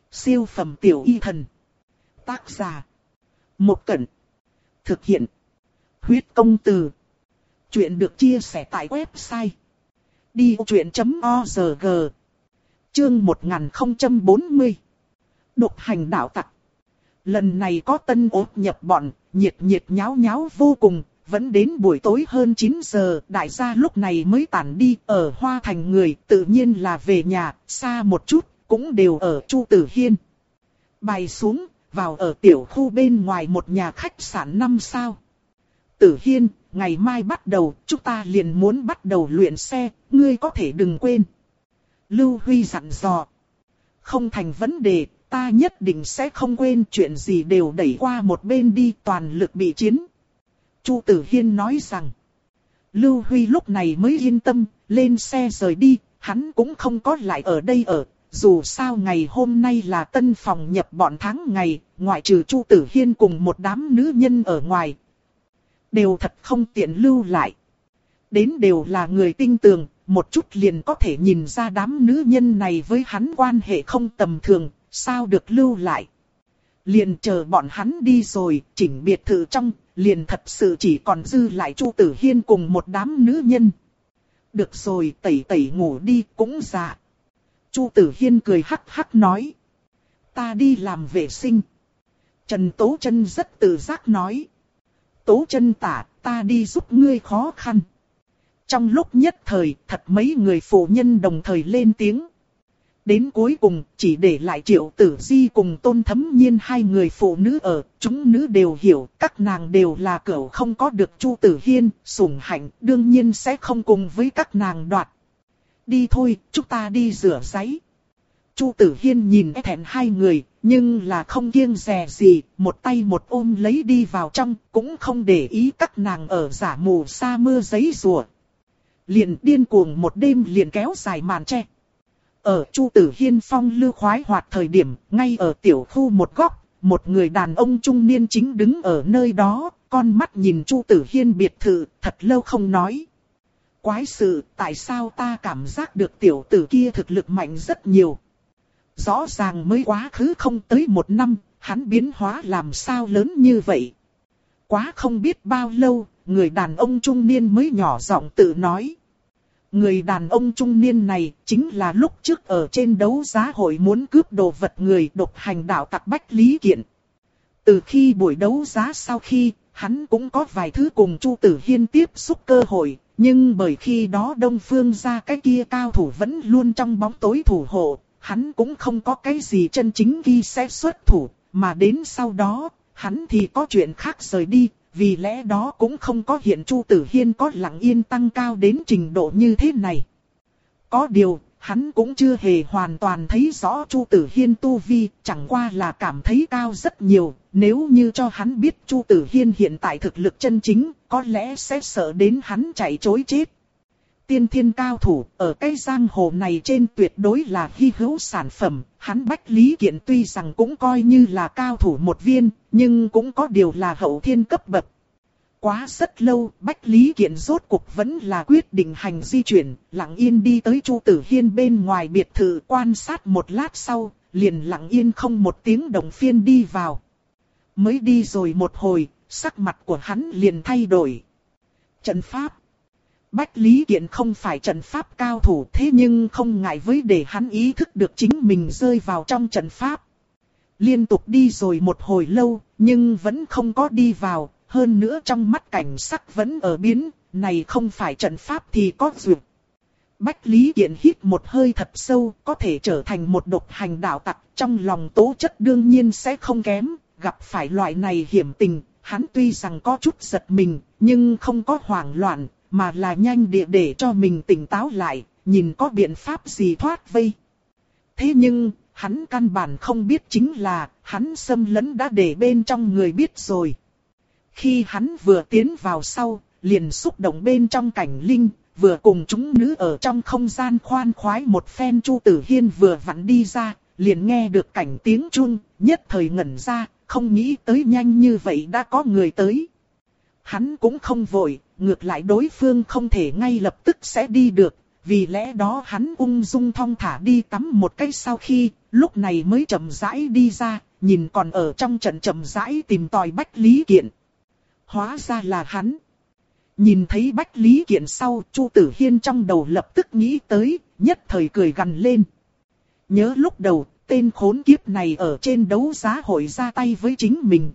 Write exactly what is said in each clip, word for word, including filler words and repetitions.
Siêu phẩm tiểu y thần. Tác giả. Một Cẩn. Thực hiện. Huyết công từ. Chuyện được chia sẻ tại website đi vô chuyện chấm org. Chương một nghìn không trăm bốn mươi. Độc hành đạo tặc. Lần này có tân ốt nhập bọn, nhiệt nhiệt nháo nháo vô cùng. Vẫn đến buổi tối hơn chín giờ, đại gia lúc này mới tản đi. Ở Hoa Thành người tự nhiên là về nhà, xa một chút, cũng đều ở Chu Tử Hiên. Bài xuống, vào ở tiểu khu bên ngoài một nhà khách sạn năm sao. Tử Hiên, ngày mai bắt đầu, chúng ta liền muốn bắt đầu luyện xe, ngươi có thể đừng quên. Lưu Huy dặn dò. Không thành vấn đề, ta nhất định sẽ không quên, chuyện gì đều đẩy qua một bên đi, toàn lực bị chiến. Chu Tử Hiên nói rằng. Lưu Huy lúc này mới yên tâm, lên xe rời đi, hắn cũng không có lại ở đây ở. Dù sao ngày hôm nay là tân phòng nhập bọn tháng ngày, ngoại trừ Chu Tử Hiên cùng một đám nữ nhân ở ngoài. Đều thật không tiện lưu lại. Đến đều là người tinh tường, một chút liền có thể nhìn ra đám nữ nhân này với hắn quan hệ không tầm thường, sao được lưu lại. Liền chờ bọn hắn đi rồi, chỉnh biệt thự trong, liền thật sự chỉ còn dư lại Chu Tử Hiên cùng một đám nữ nhân. Được rồi, tẩy tẩy ngủ đi, cũng dạ. Chu Tử Hiên cười hắc hắc nói. Ta đi làm vệ sinh. Trần Tố Chân rất tự giác nói. Tố Chân tả, ta đi giúp ngươi khó khăn. Trong lúc nhất thời, thật mấy người phụ nhân đồng thời lên tiếng. Đến cuối cùng, chỉ để lại Triệu Tử Di cùng Tôn Thấm Nhiên hai người phụ nữ ở. Chúng nữ đều hiểu, các nàng đều là cửu không có được Chu Tử Hiên, sủng hạnh, đương nhiên sẽ không cùng với các nàng đoạt. Đi thôi, chúng ta đi rửa ráy. Chu Tử Hiên nhìn e thẹn hai người, nhưng là không kiêng dè gì, một tay một ôm lấy đi vào trong, cũng không để ý các nàng ở giả mù sa mưa giấy rùa. Liền điên cuồng một đêm liền kéo dài màn che. Ở Chu Tử Hiên phong lưu khoái hoạt thời điểm, ngay ở tiểu khu một góc, một người đàn ông trung niên chính đứng ở nơi đó, con mắt nhìn Chu Tử Hiên biệt thự, thật lâu không nói. Quái sự, tại sao ta cảm giác được tiểu tử kia thực lực mạnh rất nhiều. Rõ ràng mới quá khứ không tới một năm, hắn biến hóa làm sao lớn như vậy. Quá không biết bao lâu, người đàn ông trung niên mới nhỏ giọng tự nói. Người đàn ông trung niên này chính là lúc trước ở trên đấu giá hội muốn cướp đồ vật người độc hành đạo tặc Bách Lý Kiện. Từ khi buổi đấu giá sau khi, hắn cũng có vài thứ cùng Chu Tử Hiên tiếp xúc cơ hội. Nhưng bởi khi đó Đông Phương gia cái kia cao thủ vẫn luôn trong bóng tối thủ hộ, hắn cũng không có cái gì chân chính ghi sẽ xuất thủ, mà đến sau đó, hắn thì có chuyện khác rời đi, vì lẽ đó cũng không có hiện Chu Tử Hiên có lặng yên tăng cao đến trình độ như thế này. Có điều, hắn cũng chưa hề hoàn toàn thấy rõ Chu Tử Hiên tu vi, chẳng qua là cảm thấy cao rất nhiều, nếu như cho hắn biết Chu Tử Hiên hiện tại thực lực chân chính, có lẽ sẽ sợ đến hắn chạy trối chết. Tiên thiên cao thủ, ở cái giang hồ này trên tuyệt đối là hy hữu sản phẩm, hắn Bách Lý Kiện tuy rằng cũng coi như là cao thủ một viên, nhưng cũng có điều là hậu thiên cấp bậc. Quá rất lâu, Bách Lý Kiện rốt cuộc vẫn là quyết định hành di chuyển, lặng yên đi tới Chu Tử Hiên bên ngoài biệt thự quan sát một lát sau, liền lặng yên không một tiếng động phiên đi vào. Mới đi rồi một hồi, sắc mặt của hắn liền thay đổi. Trận pháp. Bách Lý Kiện không phải trận pháp cao thủ thế nhưng không ngại với để hắn ý thức được chính mình rơi vào trong trận pháp. Liên tục đi rồi một hồi lâu, nhưng vẫn không có đi vào. Hơn nữa trong mắt cảnh sắc vẫn ở biến, này không phải trận pháp thì có duyệt. Bách Lý Kiện hít một hơi thật sâu, có thể trở thành một độc hành đạo tặc, trong lòng tố chất đương nhiên sẽ không kém, gặp phải loại này hiểm tình, hắn tuy rằng có chút giật mình, nhưng không có hoảng loạn, mà là nhanh địa để cho mình tỉnh táo lại, nhìn có biện pháp gì thoát vây. Thế nhưng, hắn căn bản không biết chính là, hắn xâm lấn đã để bên trong người biết rồi. Khi hắn vừa tiến vào sau, liền xúc động bên trong cảnh linh, vừa cùng chúng nữ ở trong không gian khoan khoái một phen. Chu Tử Hiên vừa vặn đi ra, liền nghe được cảnh tiếng chuông, nhất thời ngẩn ra, không nghĩ tới nhanh như vậy đã có người tới. Hắn cũng không vội, ngược lại đối phương không thể ngay lập tức sẽ đi được, vì lẽ đó hắn ung dung thong thả đi tắm một cái sau khi, lúc này mới chậm rãi đi ra, nhìn còn ở trong trận chậm rãi tìm tòi Bách Lý Kiện. Hóa ra là hắn. Nhìn thấy Bách Lý Kiện sau, Chu Tử Hiên trong đầu lập tức nghĩ tới, nhất thời cười gằn lên. Nhớ lúc đầu, tên khốn kiếp này ở trên đấu giá hội ra tay với chính mình.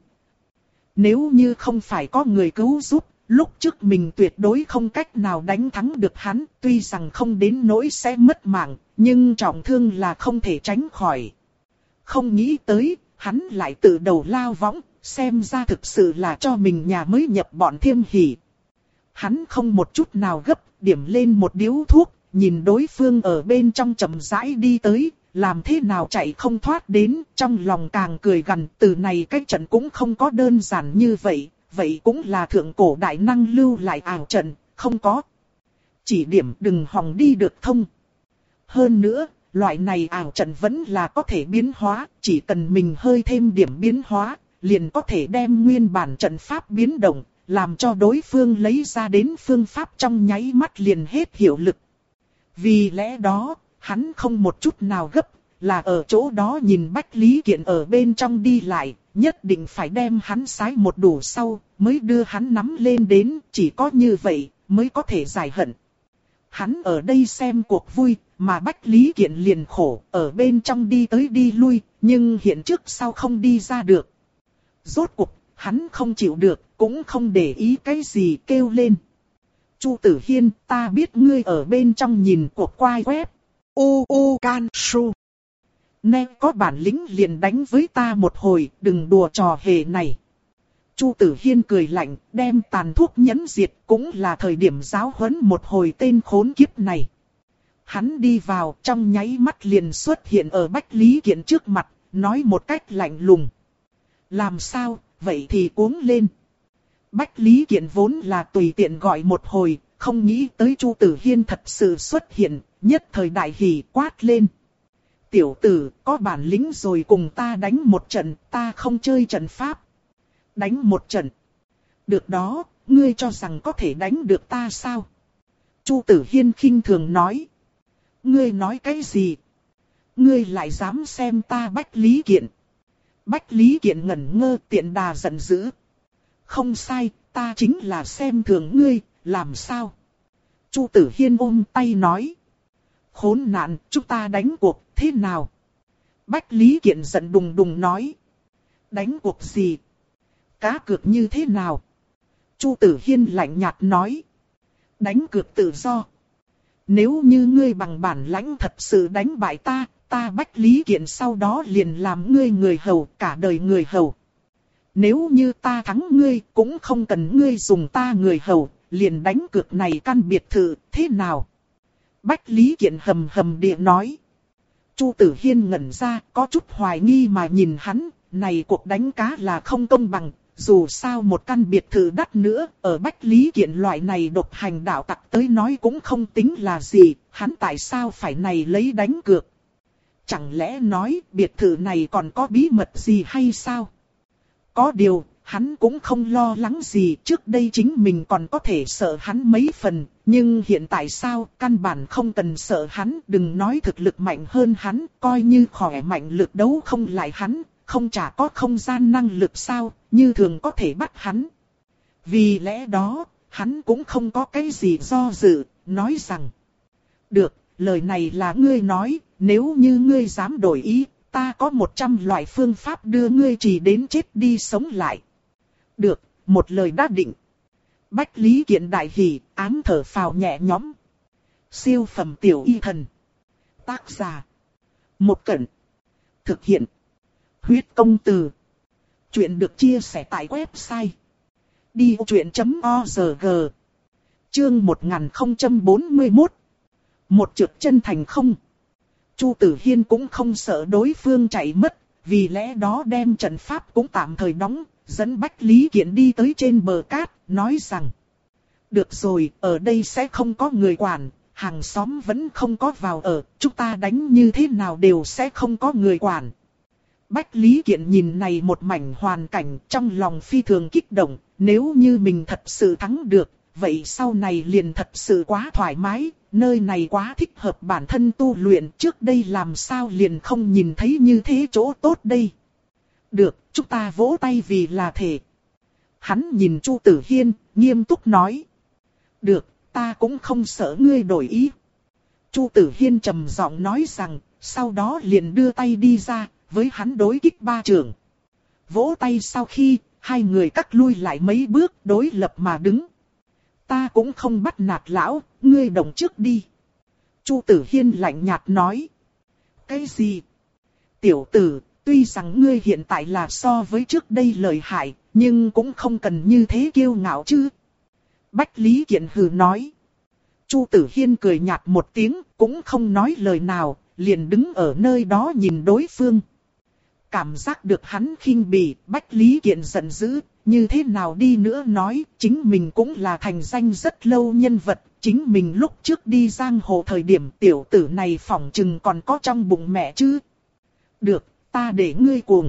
Nếu như không phải có người cứu giúp, lúc trước mình tuyệt đối không cách nào đánh thắng được hắn, tuy rằng không đến nỗi sẽ mất mạng, nhưng trọng thương là không thể tránh khỏi. Không nghĩ tới, hắn lại tự đầu lao võng, xem ra thực sự là cho mình nhà mới nhập bọn Thiêm Hỷ. Hắn không một chút nào gấp, điểm lên một điếu thuốc, nhìn đối phương ở bên trong chậm rãi đi tới, làm thế nào chạy không thoát đến, trong lòng càng cười gằn, từ này cái trận cũng không có đơn giản như vậy, vậy cũng là thượng cổ đại năng lưu lại ảo trận, không có. Chỉ điểm đừng hòng đi được thông. Hơn nữa, loại này ảo trận vẫn là có thể biến hóa, chỉ cần mình hơi thêm điểm biến hóa, liền có thể đem nguyên bản trận pháp biến động, làm cho đối phương lấy ra đến phương pháp trong nháy mắt liền hết hiệu lực. Vì lẽ đó, hắn không một chút nào gấp, là ở chỗ đó nhìn Bách Lý Kiện ở bên trong đi lại, nhất định phải đem hắn sái một đủ sau, mới đưa hắn nắm lên đến, chỉ có như vậy, mới có thể giải hận. Hắn ở đây xem cuộc vui, mà Bách Lý Kiện liền khổ, ở bên trong đi tới đi lui, nhưng hiện trước sau không đi ra được. Rốt cuộc, hắn không chịu được, cũng không để ý cái gì kêu lên. Chu Tử Hiên, ta biết ngươi ở bên trong nhìn cuộc quay web. U U Can Su. Nè có bản lĩnh liền đánh với ta một hồi, đừng đùa trò hề này. Chu Tử Hiên cười lạnh, đem tàn thuốc nhẫn diệt, cũng là thời điểm giáo huấn một hồi tên khốn kiếp này. Hắn đi vào, trong nháy mắt liền xuất hiện ở Bách Lý Kiện trước mặt, nói một cách lạnh lùng. Làm sao, vậy thì cuống lên. Bách Lý Kiện vốn là tùy tiện gọi một hồi, không nghĩ tới Chu Tử Hiên thật sự xuất hiện, nhất thời đại hỉ quát lên. Tiểu tử, có bản lĩnh rồi cùng ta đánh một trận, ta không chơi trận pháp. Đánh một trận. Được đó, ngươi cho rằng có thể đánh được ta sao? Chu Tử Hiên khinh thường nói. Ngươi nói cái gì? Ngươi lại dám xem ta Bách Lý Kiện. Bách Lý Kiện ngẩn ngơ tiện đà giận dữ. Không sai, ta chính là xem thường ngươi, làm sao? Chu Tử Hiên ôm tay nói. Khốn nạn, chúng ta đánh cuộc, thế nào? Bách Lý Kiện giận đùng đùng nói. Đánh cuộc gì? Cá cược như thế nào? Chu Tử Hiên lạnh nhạt nói. Đánh cược tự do. Nếu như ngươi bằng bản lãnh thật sự đánh bại ta, ta Bách Lý Kiện sau đó liền làm ngươi người hầu, cả đời người hầu. Nếu như ta thắng ngươi, cũng không cần ngươi dùng ta người hầu, liền đánh cược này căn biệt thự, thế nào? Bách Lý Kiện hầm hầm địa nói. Chu Tử Hiên ngẩn ra, có chút hoài nghi mà nhìn hắn, này cuộc đánh cá là không công bằng, dù sao một căn biệt thự đắt nữa, ở Bách Lý Kiện loại này độc hành đạo tặc tới nói cũng không tính là gì, hắn tại sao phải này lấy đánh cược? Chẳng lẽ nói biệt thự này còn có bí mật gì hay sao? Có điều, hắn cũng không lo lắng gì, trước đây chính mình còn có thể sợ hắn mấy phần, nhưng hiện tại sao, căn bản không cần sợ hắn, đừng nói thực lực mạnh hơn hắn, coi như khỏe mạnh lực đấu không lại hắn, không chả có không gian năng lực sao, như thường có thể bắt hắn. Vì lẽ đó, hắn cũng không có cái gì do dự, nói rằng, được, lời này là ngươi nói, nếu như ngươi dám đổi ý, ta có một trăm loại phương pháp đưa ngươi chỉ đến chết đi sống lại. Được, một lời đã định. Bách Lý Kiện đại hỉ, ám thở phào nhẹ nhõm. Siêu phẩm tiểu y thần. Tác giả. Một Cẩn. Thực hiện. Huyết công từ. Chuyện được chia sẻ tại website. đi vô chuyện chấm org. Chương một nghìn không trăm bốn mươi mốt. Một trượt chân thành không. Chu Tử Hiên cũng không sợ đối phương chạy mất, vì lẽ đó đem trận pháp cũng tạm thời đóng, dẫn Bách Lý Kiện đi tới trên bờ cát, nói rằng. Được rồi, ở đây sẽ không có người quản, hàng xóm vẫn không có vào ở, chúng ta đánh như thế nào đều sẽ không có người quản. Bách Lý Kiện nhìn này một mảnh hoàn cảnh trong lòng phi thường kích động, nếu như mình thật sự thắng được, vậy sau này liền thật sự quá thoải mái, nơi này quá thích hợp bản thân tu luyện, trước đây làm sao liền không nhìn thấy như thế chỗ tốt đây. Được, chúng ta vỗ tay vì là thể. Hắn nhìn Chu Tử Hiên, nghiêm túc nói. Được, ta cũng không sợ ngươi đổi ý. Chu Tử Hiên trầm giọng nói rằng, sau đó liền đưa tay đi ra, với hắn đối kích ba trường. Vỗ tay sau khi, hai người cắt lui lại mấy bước đối lập mà đứng. Ta cũng không bắt nạt lão, ngươi động trước đi. Chu Tử Hiên lạnh nhạt nói. Cái gì? Tiểu tử, tuy rằng ngươi hiện tại là so với trước đây lợi hại, nhưng cũng không cần như thế kiêu ngạo chứ. Bách Lý Kiện hừ nói. Chu Tử Hiên cười nhạt một tiếng, cũng không nói lời nào, liền đứng ở nơi đó nhìn đối phương. Cảm giác được hắn khinh bỉ, Bách Lý Kiện giận dữ, như thế nào đi nữa nói, chính mình cũng là thành danh rất lâu nhân vật, chính mình lúc trước đi giang hồ thời điểm tiểu tử này phỏng chừng còn có trong bụng mẹ chứ. Được, ta để ngươi cuồng.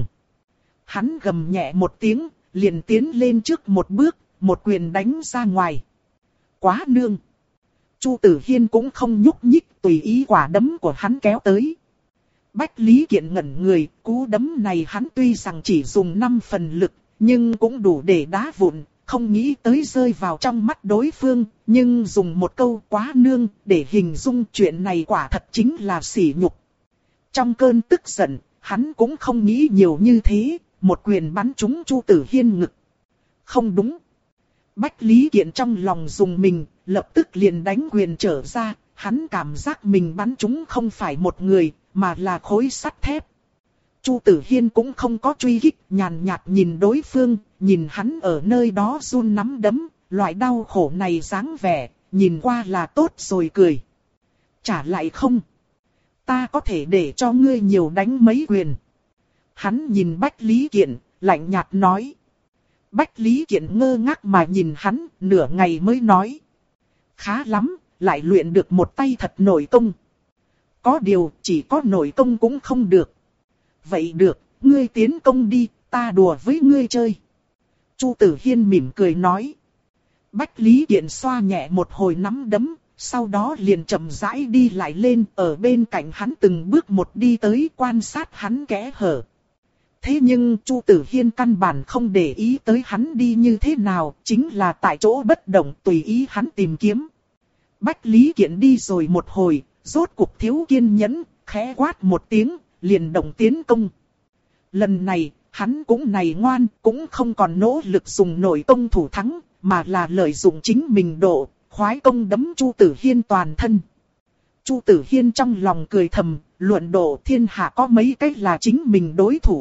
Hắn gầm nhẹ một tiếng, liền tiến lên trước một bước, một quyền đánh ra ngoài. Quá nương. Chu Tử Hiên cũng không nhúc nhích, tùy ý quả đấm của hắn kéo tới. Bách Lý Kiện ngẩn người, cú đấm này hắn tuy rằng chỉ dùng năm phần lực, nhưng cũng đủ để đá vụn, không nghĩ tới rơi vào trong mắt đối phương, nhưng dùng một câu quá nương để hình dung chuyện này quả thật chính là sỉ nhục. Trong cơn tức giận, hắn cũng không nghĩ nhiều như thế, một quyền bắn trúng Chu Tử Hiên ngực. Không đúng. Bách Lý Kiện trong lòng dùng mình, lập tức liền đánh quyền trở ra, hắn cảm giác mình bắn trúng không phải một người, mà là khối sắt thép. Chu Tử Hiên cũng không có truy kích, nhàn nhạt nhìn đối phương, nhìn hắn ở nơi đó run nắm đấm, loại đau khổ này dáng vẻ, nhìn qua là tốt rồi cười. Trả lại không? Ta có thể để cho ngươi nhiều đánh mấy quyền. Hắn nhìn Bách Lý Kiện, lạnh nhạt nói. Bách Lý Kiện ngơ ngác mà nhìn hắn, nửa ngày mới nói. Khá lắm, lại luyện được một tay thật nội công. Có điều, chỉ có nội công cũng không được. Vậy được, ngươi tiến công đi, ta đùa với ngươi chơi. Chu Tử Hiên mỉm cười nói. Bách Lý Kiện xoa nhẹ một hồi nắm đấm, sau đó liền chậm rãi đi lại lên, ở bên cạnh hắn từng bước một đi tới quan sát hắn kẽ hở. Thế nhưng Chu Tử Hiên căn bản không để ý tới hắn đi như thế nào, chính là tại chỗ bất động tùy ý hắn tìm kiếm. Bách Lý Kiện đi rồi một hồi, rốt cục thiếu kiên nhẫn, khẽ quát một tiếng, liền động tiến công. Lần này, hắn cũng này ngoan, cũng không còn nỗ lực dùng nội công thủ thắng, mà là lợi dụng chính mình độ, khoái công đấm Chu Tử Hiên toàn thân. Chu Tử Hiên trong lòng cười thầm, luận độ thiên hạ có mấy cách là chính mình đối thủ.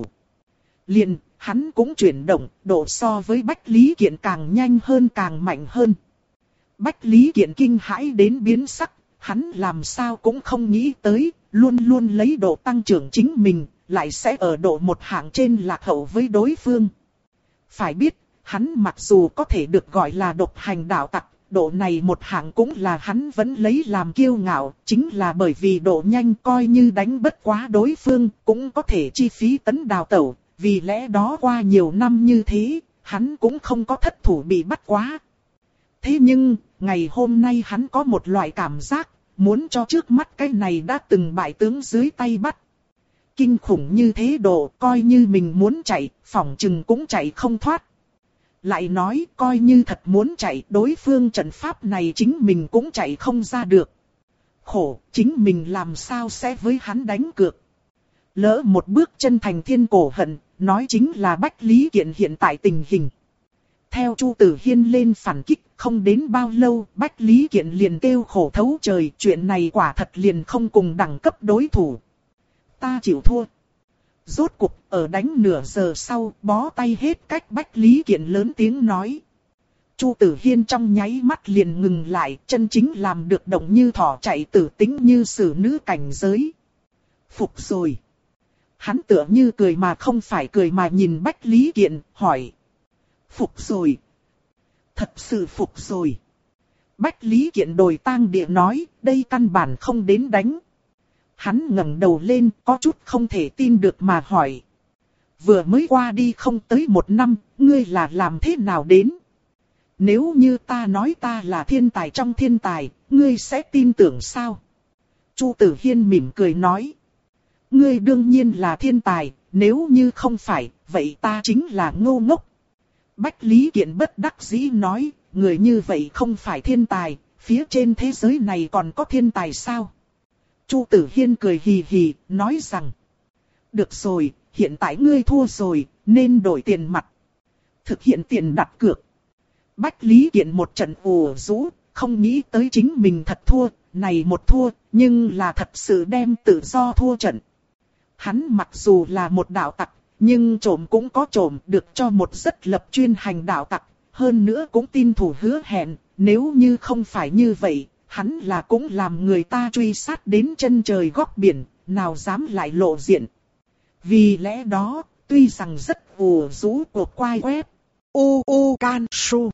Liền, hắn cũng chuyển động, độ so với Bách Lý Kiện càng nhanh hơn càng mạnh hơn. Bách Lý Kiện kinh hãi đến biến sắc, hắn làm sao cũng không nghĩ tới, luôn luôn lấy độ tăng trưởng chính mình, lại sẽ ở độ một hạng trên lạc hậu với đối phương. Phải biết, hắn mặc dù có thể được gọi là độc hành đạo tặc, độ này một hạng cũng là hắn vẫn lấy làm kiêu ngạo, chính là bởi vì độ nhanh coi như đánh bất quá đối phương, cũng có thể chi phí tấn đào tẩu, vì lẽ đó qua nhiều năm như thế, hắn cũng không có thất thủ bị bắt quá. Thế nhưng, ngày hôm nay hắn có một loại cảm giác, muốn cho trước mắt cái này đã từng bại tướng dưới tay bắt. Kinh khủng như thế độ, coi như mình muốn chạy, phỏng chừng cũng chạy không thoát. Lại nói, coi như thật muốn chạy, đối phương trận pháp này chính mình cũng chạy không ra được. Khổ, chính mình làm sao sẽ với hắn đánh cược. Lỡ một bước chân thành thiên cổ hận, nói chính là Bách Lý Kiện hiện tại tình hình. Theo Chu Tử Hiên lên phản kích, không đến bao lâu, Bách Lý Kiện liền kêu khổ thấu trời, chuyện này quả thật liền không cùng đẳng cấp đối thủ. Ta chịu thua. Rốt cục, ở đánh nửa giờ sau, bó tay hết cách Bách Lý Kiện lớn tiếng nói. Chu Tử Hiên trong nháy mắt liền ngừng lại, chân chính làm được động như thỏ chạy tử tính như xử nữ cảnh giới. Phục rồi. Hắn tựa như cười mà không phải cười mà nhìn Bách Lý Kiện, hỏi. Phục rồi. Thật sự phục rồi. Bách Lý Kiện đồi tang địa nói, đây căn bản không đến đánh. Hắn ngẩng đầu lên, có chút không thể tin được mà hỏi. Vừa mới qua đi không tới một năm, ngươi là làm thế nào đến? nếu như ta nói ta là thiên tài trong thiên tài, ngươi sẽ tin tưởng sao? Chu Tử Hiên mỉm cười nói. Ngươi đương nhiên là thiên tài, nếu như không phải, vậy ta chính là ngô ngốc. Bách Lý Kiện bất đắc dĩ nói, người như vậy không phải thiên tài, phía trên thế giới này còn có thiên tài sao? Chu Tử Hiên cười hì hì, nói rằng. Được rồi, hiện tại ngươi thua rồi, nên đổi tiền mặt. Thực hiện tiền đặt cược. Bách Lý Kiện một trận ủ rũ, không nghĩ tới chính mình thật thua, này một thua, nhưng là thật sự đem tự do thua trận. Hắn mặc dù là một đạo tặc, nhưng trộm cũng có trộm, được cho một rất lập chuyên hành đạo tặc, hơn nữa cũng tin thủ hứa hẹn, nếu như không phải như vậy, hắn là cũng làm người ta truy sát đến chân trời góc biển, nào dám lại lộ diện. Vì lẽ đó, tuy rằng rất ủ rũ cuộc quay web, u u can su,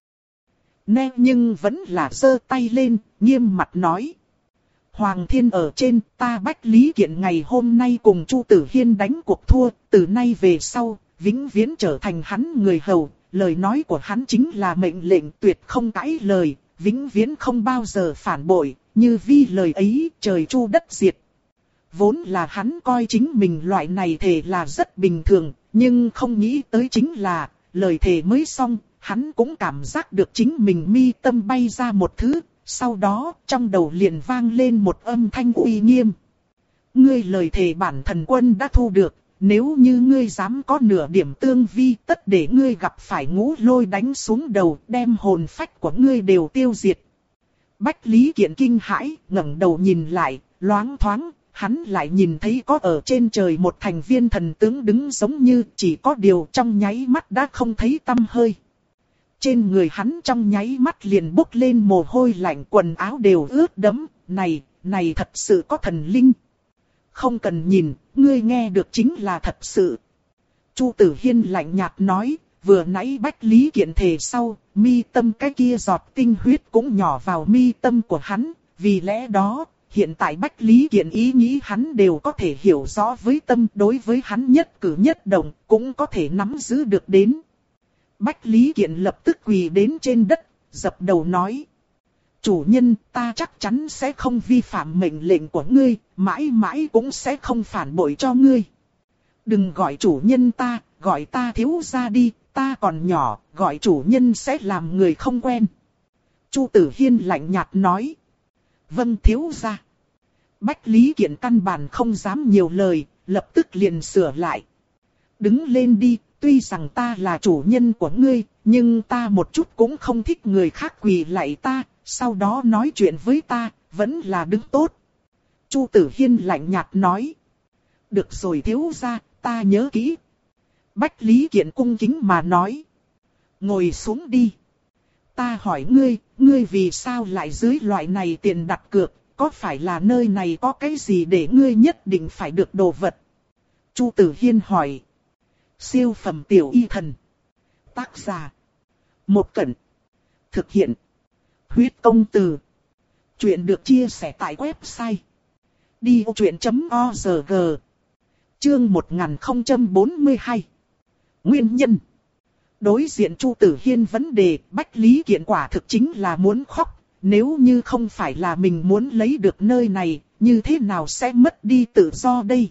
nè nhưng vẫn là giơ tay lên, nghiêm mặt nói. Hoàng thiên ở trên, ta Bách Lý Kiện ngày hôm nay cùng Chu Tử Hiên đánh cuộc thua, từ nay về sau, vĩnh viễn trở thành hắn người hầu, lời nói của hắn chính là mệnh lệnh tuyệt không cãi lời, vĩnh viễn không bao giờ phản bội, như vi lời ấy trời chu đất diệt. Vốn là hắn coi chính mình loại này thề là rất bình thường, nhưng không nghĩ tới chính là, lời thề mới xong, hắn cũng cảm giác được chính mình mi tâm bay ra một thứ. Sau đó, trong đầu liền vang lên một âm thanh uy nghiêm. Ngươi lời thề bản thần quân đã thu được, nếu như ngươi dám có nửa điểm tương vi, tất để ngươi gặp phải ngũ lôi đánh xuống đầu, đem hồn phách của ngươi đều tiêu diệt. Bách Lý Kiện kinh hãi, ngẩng đầu nhìn lại, loáng thoáng, hắn lại nhìn thấy có ở trên trời một thành viên thần tướng đứng giống như chỉ có điều trong nháy mắt đã không thấy tăm hơi. Trên người hắn trong nháy mắt liền bốc lên mồ hôi lạnh, quần áo đều ướt đẫm, này, này thật sự có thần linh. Không cần nhìn, ngươi nghe được chính là thật sự. Chu Tử Hiên lạnh nhạt nói, vừa nãy Bách Lý Kiện thề sau, mi tâm cái kia giọt tinh huyết cũng nhỏ vào mi tâm của hắn, vì lẽ đó, hiện tại Bách Lý Kiện ý nghĩ hắn đều có thể hiểu rõ với tâm, đối với hắn nhất cử nhất động, cũng có thể nắm giữ được đến. Bách Lý Kiện lập tức quỳ đến trên đất, dập đầu nói. Chủ nhân, ta chắc chắn sẽ không vi phạm mệnh lệnh của ngươi, mãi mãi cũng sẽ không phản bội cho ngươi. Đừng gọi chủ nhân ta, gọi ta thiếu gia đi, ta còn nhỏ, gọi chủ nhân sẽ làm người không quen. Chu Tử Hiên lạnh nhạt nói. Vâng thiếu gia. Bách Lý Kiện căn bản không dám nhiều lời, lập tức liền sửa lại. Đứng lên đi. Tuy rằng ta là chủ nhân của ngươi, nhưng ta một chút cũng không thích người khác quỳ lạy ta, sau đó nói chuyện với ta, vẫn là đứng tốt. Chu Tử Hiên lạnh nhạt nói. Được rồi thiếu gia, ta nhớ kỹ. Bách Lý Kiện cung kính mà nói. Ngồi xuống đi. Ta hỏi ngươi, ngươi vì sao lại dưới loại này tiền đặt cược, có phải là nơi này có cái gì để ngươi nhất định phải được đồ vật? Chu Tử Hiên hỏi. Siêu phẩm tiểu y thần. Tác giả. Một Cẩn. Thực hiện. Huyết công từ. Chuyện được chia sẻ tại website. đi ô chuyện chấm org. Chương một nghìn không trăm bốn mươi hai. Nguyên nhân. Đối diện Chu Tử Hiên vấn đề, Bách Lý Kiện quả thực chính là muốn khóc. Nếu như không phải là mình muốn lấy được nơi này, như thế nào sẽ mất đi tự do đây?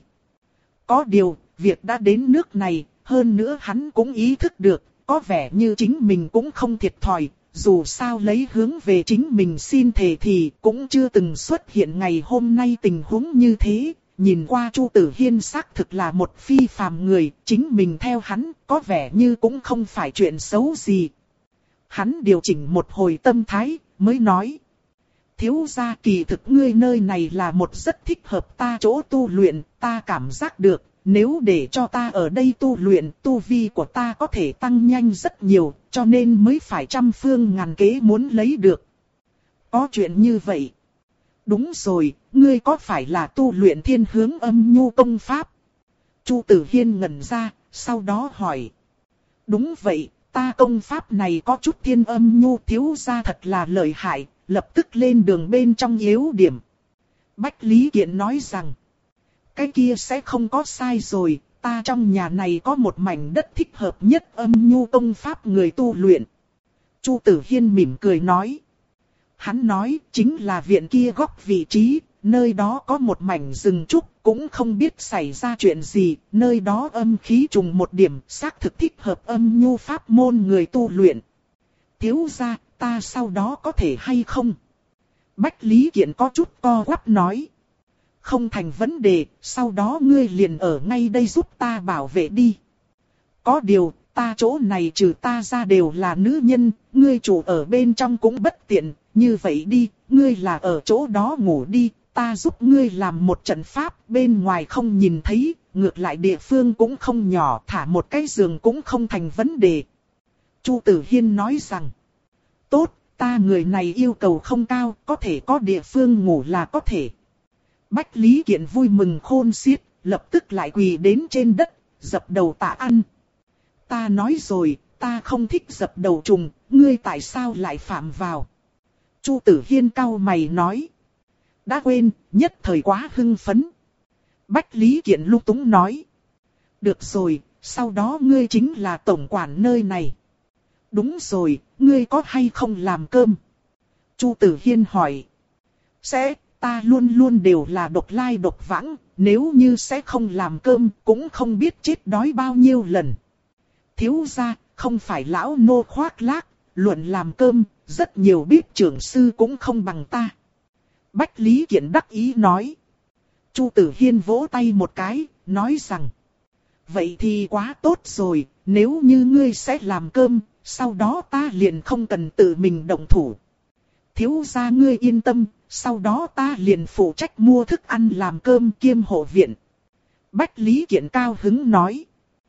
Có điều, việc đã đến nước này. Hơn nữa hắn cũng ý thức được, có vẻ như chính mình cũng không thiệt thòi, dù sao lấy hướng về chính mình xin thề thì cũng chưa từng xuất hiện ngày hôm nay tình huống như thế. Nhìn qua Chu Tử Hiên xác thực là một phi phàm người, chính mình theo hắn có vẻ như cũng không phải chuyện xấu gì. Hắn điều chỉnh một hồi tâm thái, mới nói. Thiếu gia kỳ thực ngươi nơi này là một rất thích hợp ta chỗ tu luyện, ta cảm giác được. Nếu để cho ta ở đây tu luyện, tu vi của ta có thể tăng nhanh rất nhiều, cho nên mới phải trăm phương ngàn kế muốn lấy được. Có chuyện như vậy. Đúng rồi, ngươi có phải là tu luyện thiên hướng âm nhu công pháp? Chu Tử Hiên ngẩn ra, sau đó hỏi. Đúng vậy, ta công pháp này có chút thiên âm nhu, thiếu gia thật là lợi hại, lập tức lên đường bên trong yếu điểm. Bách Lý Kiện nói rằng. Cái kia sẽ không có sai rồi, ta trong nhà này có một mảnh đất thích hợp nhất âm nhu công pháp người tu luyện. Chu Tử Hiên mỉm cười nói. Hắn nói chính là viện kia góc vị trí, nơi đó có một mảnh rừng trúc, cũng không biết xảy ra chuyện gì, nơi đó âm khí trùng một điểm, xác thực thích hợp âm nhu pháp môn người tu luyện. Thiếu gia, ta sau đó có thể hay không? Bách Lý Kiện có chút co quắp nói. Không thành vấn đề, sau đó ngươi liền ở ngay đây giúp ta bảo vệ đi. Có điều, ta chỗ này trừ ta ra đều là nữ nhân, ngươi chủ ở bên trong cũng bất tiện, như vậy đi, ngươi là ở chỗ đó ngủ đi, ta giúp ngươi làm một trận pháp, bên ngoài không nhìn thấy, ngược lại địa phương cũng không nhỏ, thả một cái giường cũng không thành vấn đề. Chu Tử Hiên nói rằng, tốt, ta người này yêu cầu không cao, có thể có địa phương ngủ là có thể. Bách Lý Kiện vui mừng khôn xiết, lập tức lại quỳ đến trên đất, dập đầu tạ ăn. Ta nói rồi, ta không thích dập đầu trùng, ngươi tại sao lại phạm vào? Chu Tử Hiên cau mày nói. Đã quên, nhất thời quá hưng phấn. Bách Lý Kiện lung túng nói. Được rồi, sau đó ngươi chính là tổng quản nơi này. Đúng rồi, ngươi có hay không làm cơm? Chu Tử Hiên hỏi. Sẽ, ta luôn luôn đều là độc lai độc vãng, nếu như sẽ không làm cơm, cũng không biết chết đói bao nhiêu lần. Thiếu gia, không phải lão nô khoác lác, luận làm cơm, rất nhiều bếp trưởng sư cũng không bằng ta. Bách Lý Kiện đắc ý nói. Chu Tử Hiên vỗ tay một cái, nói rằng. Vậy thì quá tốt rồi, nếu như ngươi sẽ làm cơm, sau đó ta liền không cần tự mình động thủ. Thiếu gia ngươi yên tâm, sau đó ta liền phụ trách mua thức ăn làm cơm kiêm hộ viện. Bách Lý Kiện cao hứng nói.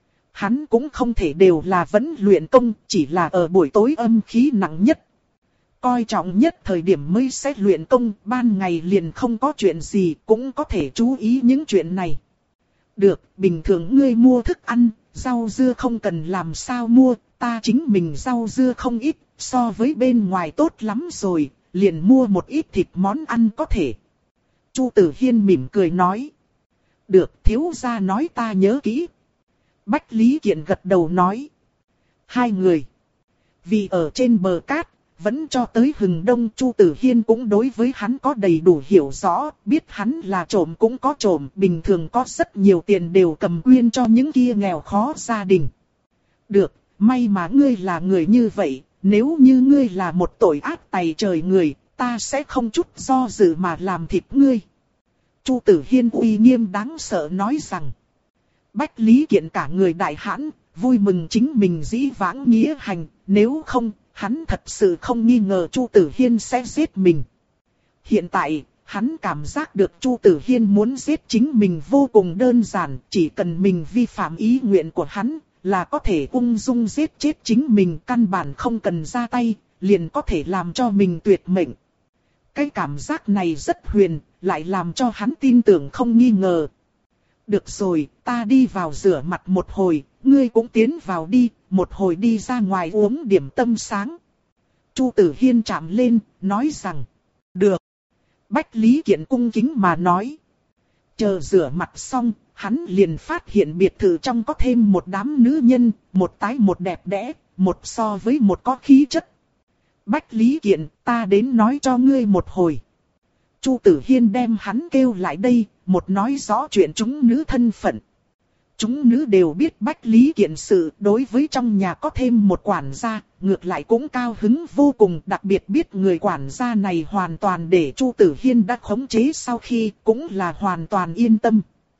Hắn cũng không thể đều là vẫn luyện công, chỉ là ở buổi tối âm khí nặng nhất. Coi trọng nhất thời điểm mới sẽ luyện công, ban ngày liền không có chuyện gì, cũng có thể chú ý những chuyện này. Được, bình thường ngươi mua thức ăn, rau dưa không cần làm sao mua, ta chính mình rau dưa không ít, so với bên ngoài tốt lắm rồi, liền mua một ít thịt món ăn có thể. Chu Tử Hiên mỉm cười nói. Được, thiếu gia nói ta nhớ kỹ. Bách Lý Kiện gật đầu nói. Hai người. Vì ở trên bờ cát, vẫn cho tới hừng đông, Chu Tử Hiên cũng đối với hắn có đầy đủ hiểu rõ, biết hắn là trộm cũng có trộm, bình thường có rất nhiều tiền đều cầm quyên cho những kia nghèo khó gia đình. Được, may mà ngươi là người như vậy, nếu như ngươi là một tội ác tày trời người, ta sẽ không chút do dự mà làm thịt ngươi. Chu Tử Hiên uy nghiêm đáng sợ nói rằng. Bách Lý Kiện cả người đại hãn, vui mừng chính mình dĩ vãng nghĩa hành, nếu không, hắn thật sự không nghi ngờ Chu Tử Hiên sẽ giết mình. Hiện tại, hắn cảm giác được Chu Tử Hiên muốn giết chính mình vô cùng đơn giản, chỉ cần mình vi phạm ý nguyện của hắn, là có thể ung dung giết chết chính mình, căn bản không cần ra tay, liền có thể làm cho mình tuyệt mệnh. Cái cảm giác này rất huyền, lại làm cho hắn tin tưởng không nghi ngờ. Được rồi, ta đi vào rửa mặt một hồi, ngươi cũng tiến vào đi, một hồi đi ra ngoài uống điểm tâm sáng. Chu Tử Hiên chạm lên, nói rằng, được. Bách Lý Kiện cung kính mà nói. Chờ rửa mặt xong, hắn liền phát hiện biệt thự trong có thêm một đám nữ nhân, một tái một đẹp đẽ, một so với một có khí chất. Bách Lý Kiện, ta đến nói cho ngươi một hồi. Chu Tử Hiên đem hắn kêu lại đây, một nói rõ chuyện chúng nữ thân phận. Chúng nữ đều biết Bách Lý Kiện sự, đối với trong nhà có thêm một quản gia, ngược lại cũng cao hứng vô cùng, đặc biệt biết người quản gia này hoàn toàn để Chu Tử Hiên đã khống chế sau khi, cũng là hoàn toàn yên tâm.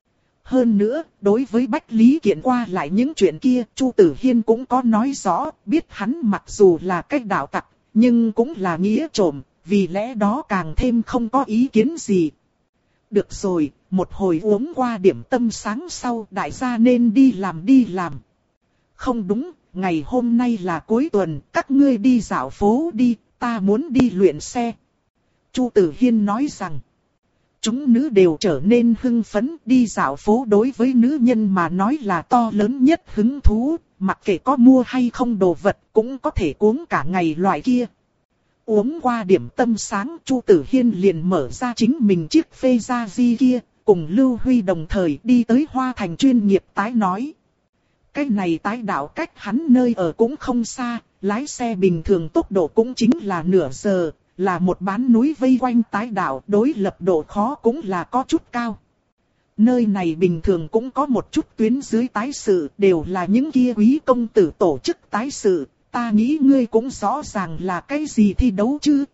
Hơn nữa, đối với Bách Lý Kiện qua lại những chuyện kia, Chu Tử Hiên cũng có nói rõ, biết hắn mặc dù là cách đạo tặc, nhưng cũng là nghĩa trộm, vì lẽ đó càng thêm không có ý kiến gì. Được rồi, một hồi uống qua điểm tâm sáng sau, đại gia nên đi làm đi làm. Không đúng, ngày hôm nay là cuối tuần, các ngươi đi dạo phố đi, ta muốn đi luyện xe. Chu Tử Hiên nói rằng, chúng nữ đều trở nên hưng phấn, đi dạo phố đối với nữ nhân mà nói là to lớn nhất hứng thú, mặc kệ có mua hay không đồ vật, cũng có thể cuống cả ngày loại kia. Uống qua điểm tâm sáng, Chu Tử Hiên liền mở ra chính mình chiếc phê gia di kia, cùng Lưu Huy đồng thời đi tới Hoa Thành chuyên nghiệp tái nói. Cái này tái đạo cách hắn nơi ở cũng không xa, lái xe bình thường tốc độ cũng chính là nửa giờ, là một bán núi vây quanh tái đảo, đối lập độ khó cũng là có chút cao. Nơi này bình thường cũng có một chút tuyến dưới tái sự, đều là những kia quý công tử tổ chức tái sự, ta nghĩ ngươi cũng rõ ràng là cái gì thi đấu chứ.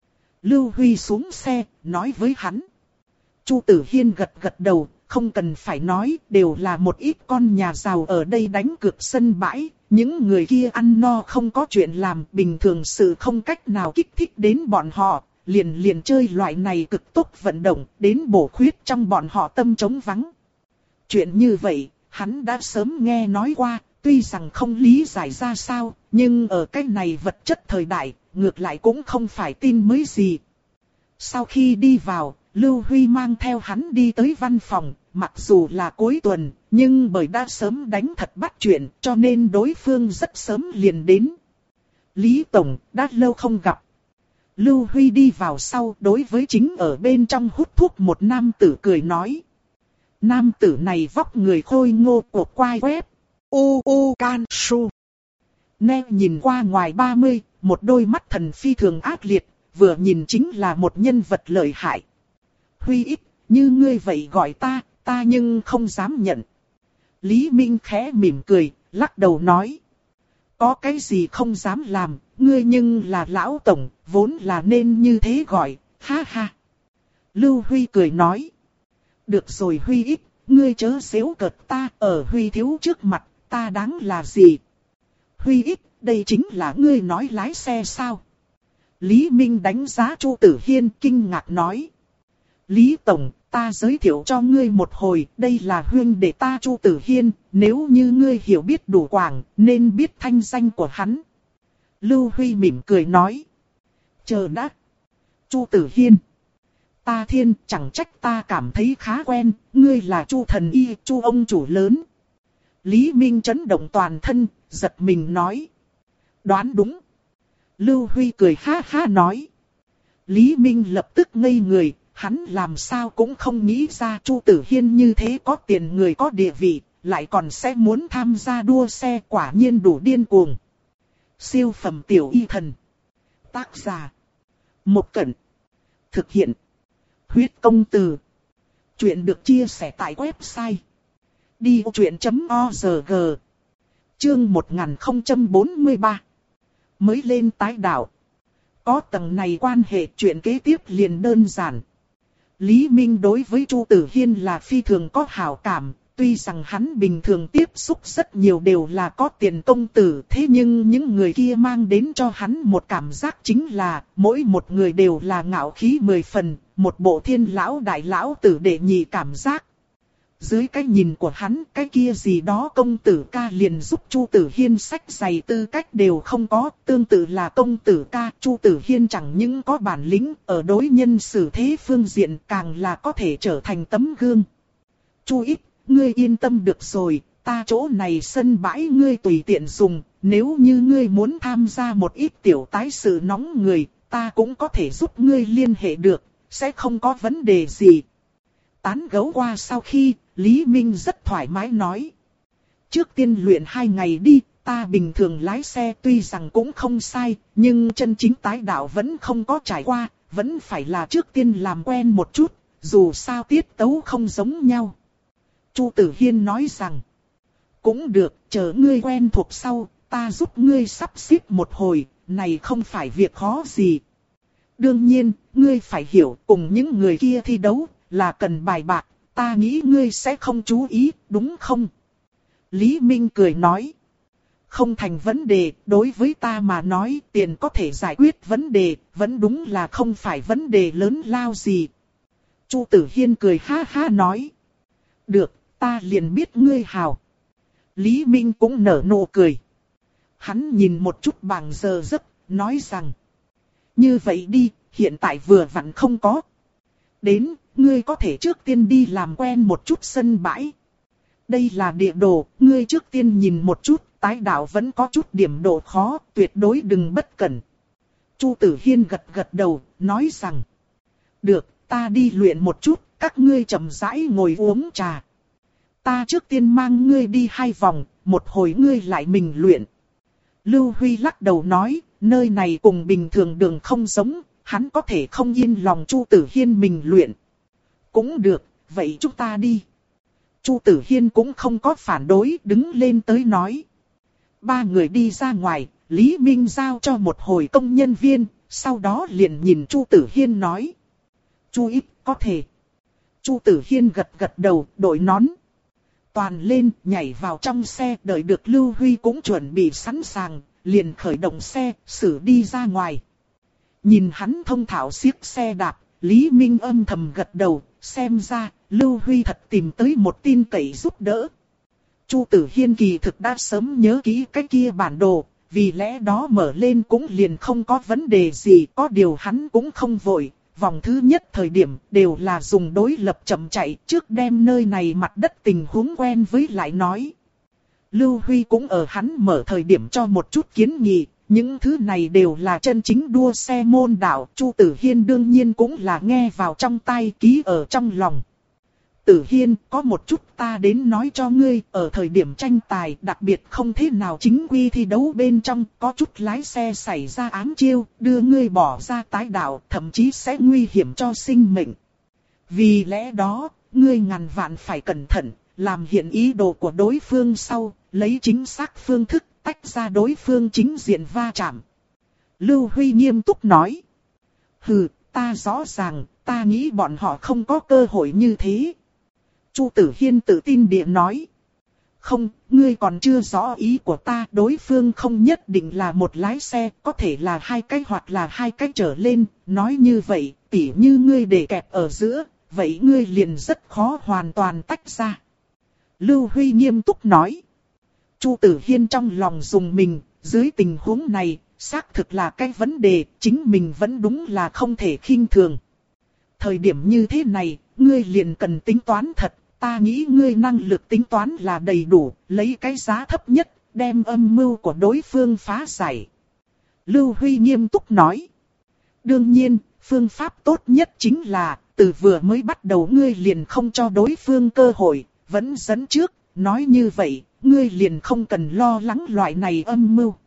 Lưu Huy xuống xe, nói với hắn. Chu Tử Hiên gật gật đầu, không cần phải nói, đều là một ít con nhà giàu ở đây đánh cược sân bãi. Những người kia ăn no không có chuyện làm, bình thường sự không cách nào kích thích đến bọn họ, liền liền chơi loại này cực tốc vận động, đến bổ khuyết trong bọn họ tâm trống vắng. Chuyện như vậy, hắn đã sớm nghe nói qua, tuy rằng không lý giải ra sao, nhưng ở cái này vật chất thời đại, ngược lại cũng không phải tin mới gì. Sau khi đi vào, Lưu Huy mang theo hắn đi tới văn phòng, mặc dù là cuối tuần, nhưng bởi đã sớm đánh thật bắt chuyện, cho nên đối phương rất sớm liền đến. Lý Tổng, đã lâu không gặp. Lưu Huy đi vào sau, đối với chính ở bên trong hút thuốc một nam tử cười nói. Nam tử này vóc người khôi ngô cột quai quép, u u can su. Nè nhìn qua ngoài ba mươi, một đôi mắt thần phi thường ác liệt, vừa nhìn chính là một nhân vật lợi hại. Huy ít, như ngươi vậy gọi ta, ta nhưng không dám nhận. Lý Minh khẽ mỉm cười, lắc đầu nói. Có cái gì không dám làm, ngươi nhưng là lão tổng, vốn là nên như thế gọi, ha ha. Lưu Huy cười nói. Được rồi Huy ít, ngươi chớ xéo cợt ta, ở Huy thiếu trước mặt, ta đáng là gì? Huy ít, đây chính là ngươi nói lái xe sao? Lý Minh đánh giá Chu Tử Hiên kinh ngạc nói. Lý Tổng, ta giới thiệu cho ngươi một hồi, đây là huynh đệ ta Chu Tử Hiên, nếu như ngươi hiểu biết đủ quảng, nên biết thanh danh của hắn. Lưu Huy mỉm cười nói. Chờ đã. Chu Tử Hiên. Ta thiên, chẳng trách ta cảm thấy khá quen, ngươi là Chu thần y, Chu ông chủ lớn. Lý Minh chấn động toàn thân, giật mình nói. Đoán đúng. Lưu Huy cười ha ha nói. Lý Minh lập tức ngây người, hắn làm sao cũng không nghĩ ra Chu Tử Hiên như thế có tiền người có địa vị, lại còn sẽ muốn tham gia đua xe, quả nhiên đủ điên cuồng. Siêu phẩm tiểu y thần. Tác giả. Một Cẩn. Thực hiện. Huyết công từ. Chuyện được chia sẻ tại website. đi vô chuyện chấm org. Chương một nghìn không trăm bốn mươi ba. Mới lên tái đảo. Có tầng này quan hệ, chuyện kế tiếp liền đơn giản. Lý Minh đối với Chu Tử Hiên là phi thường có hảo cảm, tuy rằng hắn bình thường tiếp xúc rất nhiều đều là có tiền công tử, thế nhưng những người kia mang đến cho hắn một cảm giác chính là mỗi một người đều là ngạo khí mười phần, một bộ thiên lão đại lão tử đệ nhị cảm giác. Dưới cái nhìn của hắn, cái kia gì đó công tử ca liền giúp Chu Tử Hiên sách giày tư cách đều không có, tương tự là công tử ca, Chu Tử Hiên chẳng những có bản lĩnh, ở đối nhân xử thế phương diện càng là có thể trở thành tấm gương. Chu ít, ngươi yên tâm được rồi, ta chỗ này sân bãi ngươi tùy tiện dùng, nếu như ngươi muốn tham gia một ít tiểu tái sự nóng người, ta cũng có thể giúp ngươi liên hệ được, sẽ không có vấn đề gì. Tán gẫu qua sau khi, Lý Minh rất thoải mái nói. Trước tiên luyện hai ngày đi, ta bình thường lái xe tuy rằng cũng không sai, nhưng chân chính tái đạo vẫn không có trải qua, vẫn phải là trước tiên làm quen một chút, dù sao tiết tấu không giống nhau. Chu Tử Hiên nói rằng, cũng được, chờ ngươi quen thuộc sau, ta giúp ngươi sắp xếp một hồi, này không phải việc khó gì. Đương nhiên, ngươi phải hiểu, cùng những người kia thi đấu, là cần bài bạc, ta nghĩ ngươi sẽ không chú ý, đúng không? Lý Minh cười nói. Không thành vấn đề, đối với ta mà nói tiền có thể giải quyết vấn đề, vẫn đúng là không phải vấn đề lớn lao gì. Chu Tử Hiên cười ha ha nói. Được, ta liền biết ngươi hào. Lý Minh cũng nở nụ cười. Hắn nhìn một chút bảng giờ giấc, nói rằng. Như vậy đi, hiện tại vừa vặn không có. Đến, ngươi có thể trước tiên đi làm quen một chút sân bãi. Đây là địa đồ, ngươi trước tiên nhìn một chút, tái đạo vẫn có chút điểm độ khó, tuyệt đối đừng bất cẩn. Chu Tử Hiên gật gật đầu, nói rằng. Được, ta đi luyện một chút, các ngươi chậm rãi ngồi uống trà. Ta trước tiên mang ngươi đi hai vòng, một hồi ngươi lại mình luyện. Lưu Huy lắc đầu nói, nơi này cùng bình thường đường không giống, hắn có thể không yên lòng Chu Tử Hiên mình luyện. Cũng được, vậy chúng ta đi. Chu Tử Hiên cũng không có phản đối, đứng lên tới nói. Ba người đi ra ngoài, Lý Minh giao cho một hồi công nhân viên, sau đó liền nhìn Chu Tử Hiên nói. Chu ít, có thể. Chu Tử Hiên gật gật đầu, đội nón. Toàn lên, nhảy vào trong xe, đợi được Lưu Huy cũng chuẩn bị sẵn sàng, liền khởi động xe, xử đi ra ngoài. Nhìn hắn thông thạo xiếc xe đạp, Lý Minh âm thầm gật đầu, xem ra, Lưu Huy thật tìm tới một tin cậy giúp đỡ. Chu Tử Hiên kỳ thực đã sớm nhớ kỹ cái kia bản đồ, vì lẽ đó mở lên cũng liền không có vấn đề gì, có điều hắn cũng không vội. Vòng thứ nhất thời điểm đều là dùng đối lập chậm chạy trước đem nơi này mặt đất tình huống quen với lại nói. Lưu Huy cũng ở hắn mở thời điểm cho một chút kiến nghị, những thứ này đều là chân chính đua xe môn đạo. Chu Tử Hiên đương nhiên cũng là nghe vào trong tai ký ở trong lòng. Tử Hiên, có một chút ta đến nói cho ngươi, ở thời điểm tranh tài đặc biệt không thế nào chính quy thi đấu bên trong, có chút lái xe xảy ra ám chiêu, đưa ngươi bỏ ra tái đạo, thậm chí sẽ nguy hiểm cho sinh mệnh. Vì lẽ đó, ngươi ngàn vạn phải cẩn thận, làm hiện ý đồ của đối phương sau, lấy chính xác phương thức tách ra đối phương chính diện va chạm. Lưu Huy nghiêm túc nói. Hừ, ta rõ ràng, ta nghĩ bọn họ không có cơ hội như thế. Chu Tử Hiên tự tin địa nói. Không, ngươi còn chưa rõ ý của ta, đối phương không nhất định là một lái xe, có thể là hai cái hoặc là hai cái trở lên, nói như vậy, tỉ như ngươi để kẹp ở giữa, vậy ngươi liền rất khó hoàn toàn tách ra. Lưu Huy nghiêm túc nói. Chu Tử Hiên trong lòng dùng mình, dưới tình huống này, xác thực là cái vấn đề, chính mình vẫn đúng là không thể khinh thường. Thời điểm như thế này, ngươi liền cần tính toán thật. Ta nghĩ ngươi năng lực tính toán là đầy đủ, lấy cái giá thấp nhất, đem âm mưu của đối phương phá giải. Lưu Huy nghiêm túc nói. Đương nhiên, phương pháp tốt nhất chính là, từ vừa mới bắt đầu ngươi liền không cho đối phương cơ hội, vẫn dẫn trước, nói như vậy, ngươi liền không cần lo lắng loại này âm mưu.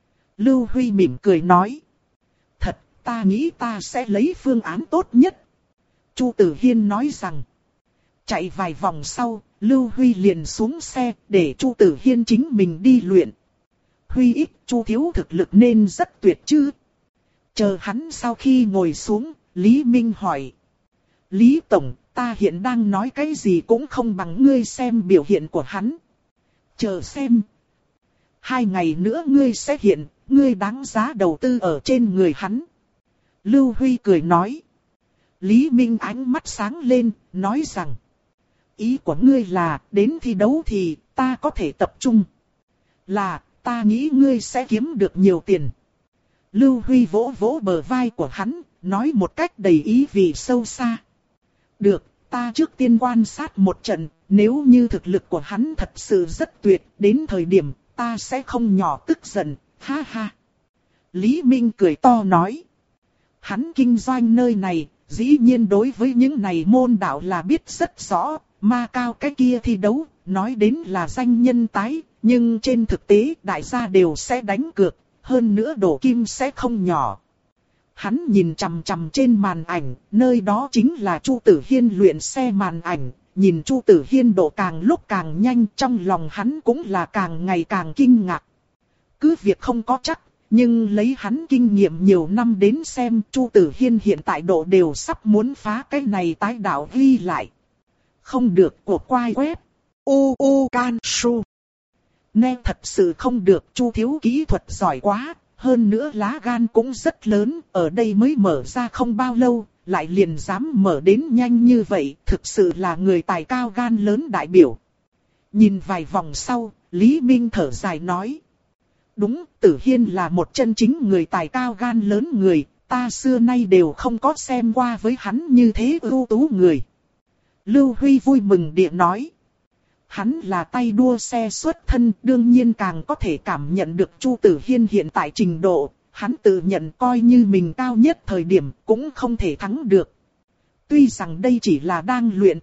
Lưu Huy mỉm cười nói. Thật, ta nghĩ ta sẽ lấy phương án tốt nhất. Chu Tử Hiên nói rằng. Chạy vài vòng sau, Lưu Huy liền xuống xe, để Chu Tử Hiên chính mình đi luyện. Huy ít, Chu thiếu thực lực nên rất tuyệt chứ. Chờ hắn sau khi ngồi xuống, Lý Minh hỏi. Lý Tổng, ta hiện đang nói cái gì cũng không bằng ngươi xem biểu hiện của hắn. Chờ xem. Hai ngày nữa ngươi sẽ hiện, ngươi đáng giá đầu tư ở trên người hắn. Lưu Huy cười nói. Lý Minh ánh mắt sáng lên, nói rằng. Ý của ngươi là, đến thi đấu thì, ta có thể tập trung. Là, ta nghĩ ngươi sẽ kiếm được nhiều tiền. Lưu Huy vỗ vỗ bờ vai của hắn, nói một cách đầy ý vị sâu xa. Được, ta trước tiên quan sát một trận, nếu như thực lực của hắn thật sự rất tuyệt, đến thời điểm, ta sẽ không nhỏ tức giận, ha ha. Lý Minh cười to nói. Hắn kinh doanh nơi này, dĩ nhiên đối với những này môn đạo là biết rất rõ. Ma cao cái kia thi đấu, nói đến là danh nhân tái, nhưng trên thực tế đại gia đều sẽ đánh cược, hơn nữa đổ kim sẽ không nhỏ. Hắn nhìn chằm chằm trên màn ảnh, nơi đó chính là Chu Tử Hiên luyện xe màn ảnh, nhìn Chu Tử Hiên độ càng lúc càng nhanh, trong lòng hắn cũng là càng ngày càng kinh ngạc. Cứ việc không có chắc, nhưng lấy hắn kinh nghiệm nhiều năm đến xem, Chu Tử Hiên hiện tại độ đều sắp muốn phá cái này tái đạo ghi lại. Không được của quai web. U U Can Su. Nè thật sự không được, Chu thiếu kỹ thuật giỏi quá, hơn nữa lá gan cũng rất lớn, ở đây mới mở ra không bao lâu, lại liền dám mở đến nhanh như vậy, thực sự là người tài cao gan lớn đại biểu. Nhìn vài vòng sau, Lý Minh thở dài nói. Đúng, Tử Hiên là một chân chính người tài cao gan lớn người, ta xưa nay đều không có xem qua với hắn như thế ưu tú người. Lưu Huy vui mừng địa nói. Hắn là tay đua xe xuất thân, đương nhiên càng có thể cảm nhận được Chu Tử Hiên hiện tại trình độ. Hắn tự nhận coi như mình cao nhất thời điểm cũng không thể thắng được. Tuy rằng đây chỉ là đang luyện tập,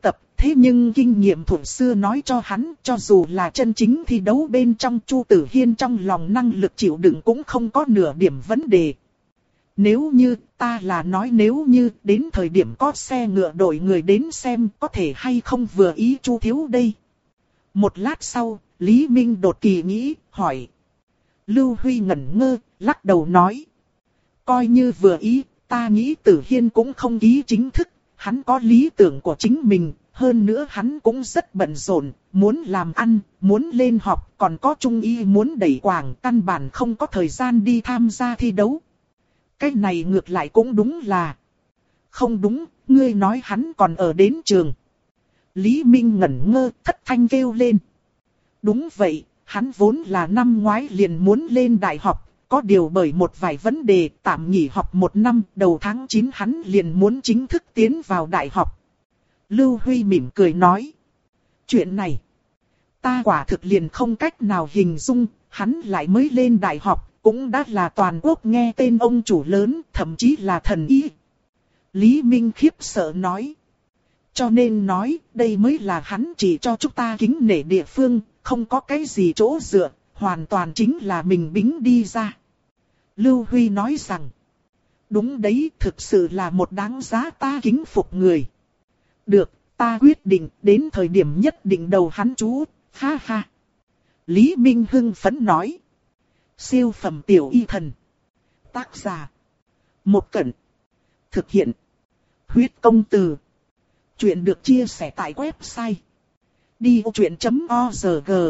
Thế nhưng kinh nghiệm thủ xưa nói cho hắn, cho dù là chân chính thi đấu bên trong, Chu Tử Hiên trong lòng năng lực chịu đựng cũng không có nửa điểm vấn đề. Nếu như, ta là nói nếu như, đến thời điểm có xe ngựa đội người đến xem, có thể hay không vừa ý Chu thiếu đây. Một lát sau, Lý Minh đột kỳ nghĩ, hỏi. Lưu Huy ngẩn ngơ, lắc đầu nói. Coi như vừa ý, ta nghĩ Tử Hiên cũng không ký chính thức, hắn có lý tưởng của chính mình, hơn nữa hắn cũng rất bận rộn, muốn làm ăn, muốn lên học, còn có trung y muốn đẩy quảng, căn bản không có thời gian đi tham gia thi đấu. Cái này ngược lại cũng đúng là. Không đúng, ngươi nói hắn còn ở đến trường. Lý Minh ngẩn ngơ, thất thanh kêu lên. Đúng vậy, hắn vốn là năm ngoái liền muốn lên đại học, có điều bởi một vài vấn đề tạm nghỉ học một năm, đầu tháng chín hắn liền muốn chính thức tiến vào đại học. Lưu Huy mỉm cười nói. Chuyện này, ta quả thực liền không cách nào hình dung, hắn lại mới lên đại học, cũng đã là toàn quốc nghe tên ông chủ lớn, thậm chí là thần y. Lý Minh khiếp sợ nói. Cho nên nói, đây mới là hắn chỉ cho chúng ta kính nể địa phương, không có cái gì chỗ dựa, hoàn toàn chính là mình bính đi ra. Lưu Huy nói rằng, đúng đấy, thực sự là một đáng giá ta kính phục người. Được, ta quyết định, đến thời điểm nhất định đầu hắn chú, ha ha. Lý Minh hưng phấn nói. Siêu phẩm tiểu y thần. Tác giả. Một Cẩn. Thực hiện. Huyết công từ. Chuyện được chia sẻ tại website. đi ô chuyện chấm org.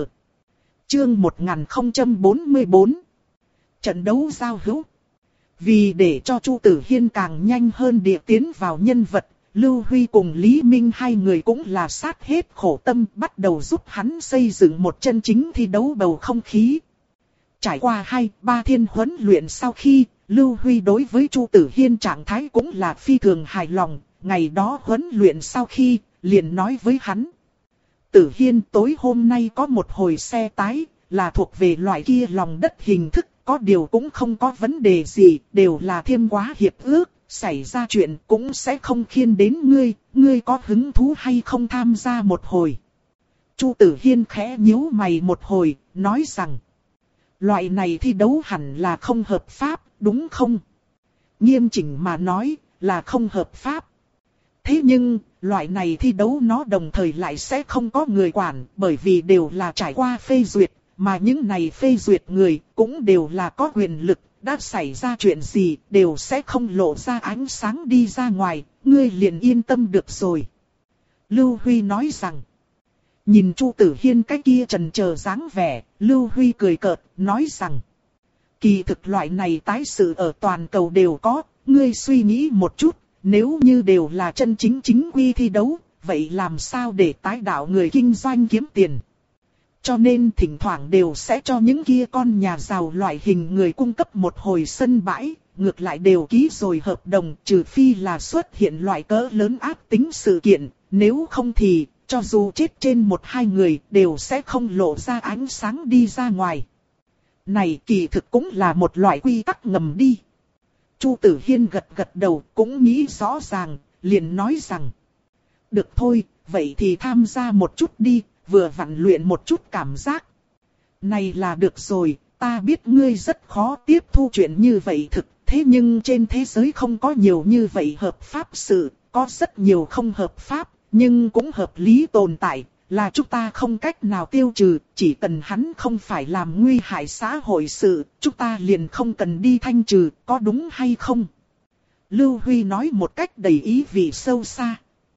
Chương một nghìn không trăm bốn mươi bốn. Trận đấu giao hữu. Vì để cho Chu Tử Hiên càng nhanh hơn địa tiến vào nhân vật, Lưu Huy cùng Lý Minh hai người cũng là sát hết khổ tâm, bắt đầu giúp hắn xây dựng một chân chính thi đấu bầu không khí. Trải qua hai, ba thiên huấn luyện sau khi, Lưu Huy đối với Chu Tử Hiên trạng thái cũng là phi thường hài lòng, ngày đó huấn luyện sau khi, liền nói với hắn. Tử Hiên, tối hôm nay có một hồi xe tái, là thuộc về loại kia lòng đất hình thức, có điều cũng không có vấn đề gì, đều là thêm quá hiệp ước, xảy ra chuyện cũng sẽ không khiên đến ngươi, ngươi có hứng thú hay không tham gia một hồi. Chu Tử Hiên khẽ nhíu mày một hồi, nói rằng. Loại này thi đấu hẳn là không hợp pháp, đúng không? Nghiêm chỉnh mà nói, là không hợp pháp. Thế nhưng, loại này thi đấu nó đồng thời lại sẽ không có người quản, bởi vì đều là trải qua phê duyệt, mà những này phê duyệt người cũng đều là có quyền lực, đã xảy ra chuyện gì đều sẽ không lộ ra ánh sáng đi ra ngoài, ngươi liền yên tâm được rồi. Lưu Huy nói rằng. Nhìn Chu Tử Hiên cái kia trần chờ dáng vẻ, Lưu Huy cười cợt, nói rằng. Kỳ thực loại này tái sự ở toàn cầu đều có, ngươi suy nghĩ một chút, nếu như đều là chân chính chính quy thi đấu, vậy làm sao để tái đạo người kinh doanh kiếm tiền? Cho nên thỉnh thoảng đều sẽ cho những kia con nhà giàu loại hình người cung cấp một hồi sân bãi, ngược lại đều ký rồi hợp đồng, trừ phi là xuất hiện loại cỡ lớn áp tính sự kiện, nếu không thì, cho dù chết trên một hai người, đều sẽ không lộ ra ánh sáng đi ra ngoài. Này kỳ thực cũng là một loại quy tắc ngầm đi. Chu Tử Hiên gật gật đầu, cũng nghĩ rõ ràng, liền nói rằng. Được thôi, vậy thì tham gia một chút đi, vừa vặn luyện một chút cảm giác. Này là được rồi, ta biết ngươi rất khó tiếp thu chuyện như vậy thực, thế nhưng trên thế giới không có nhiều như vậy hợp pháp sự, có rất nhiều không hợp pháp, nhưng cũng hợp lý tồn tại, là chúng ta không cách nào tiêu trừ, chỉ cần hắn không phải làm nguy hại xã hội sự, chúng ta liền không cần đi thanh trừ, có đúng hay không? Lưu Huy nói một cách đầy ý vị sâu xa.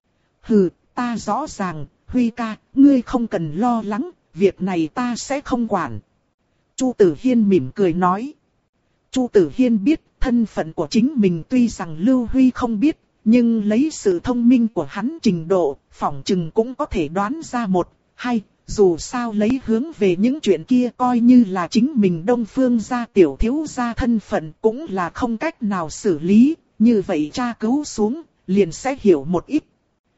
Hừ, ta rõ ràng, Huy ca, ngươi không cần lo lắng, việc này ta sẽ không quản. Chu Tử Hiên mỉm cười nói. Chu Tử Hiên biết, thân phận của chính mình tuy rằng Lưu Huy không biết, nhưng lấy sự thông minh của hắn trình độ, phỏng chừng cũng có thể đoán ra một, hai, dù sao lấy hướng về những chuyện kia coi như là chính mình Đông Phương gia tiểu thiếu gia thân phận cũng là không cách nào xử lý, như vậy tra cứu xuống, liền sẽ hiểu một ít.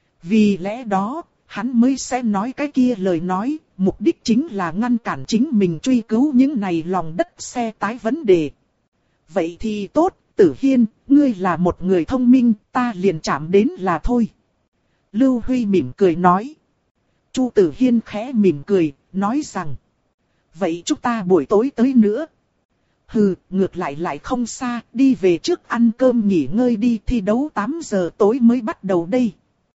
Vì lẽ đó, hắn mới sẽ nói cái kia lời nói, mục đích chính là ngăn cản chính mình truy cứu những này lòng đất xe tái vấn đề. Vậy thì tốt, Tử Hiên, ngươi là một người thông minh, ta liền chạm đến là thôi. Lưu Huy mỉm cười nói. Chu Tử Hiên khẽ mỉm cười, nói rằng. Vậy chúng ta buổi tối tới nữa. Hừ, ngược lại lại không xa, đi về trước ăn cơm nghỉ ngơi đi, thi đấu tám giờ tối mới bắt đầu đây.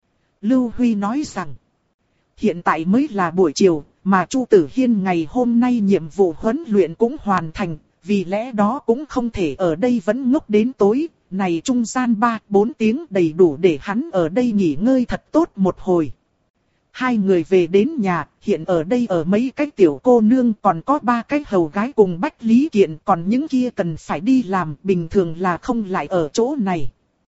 Lưu Huy nói rằng. Hiện tại mới là buổi chiều, mà Chu Tử Hiên ngày hôm nay nhiệm vụ huấn luyện cũng hoàn thành, vì lẽ đó cũng không thể ở đây vẫn ngốc đến tối. Này trung gian ba bốn tiếng đầy đủ để hắn ở đây nghỉ ngơi thật tốt một hồi. Hai người về đến nhà, hiện ở đây ở mấy cái tiểu cô nương, còn có ba cái hầu gái cùng Bách Lý Kiện, còn những kia cần phải đi làm, bình thường là không lại ở chỗ này.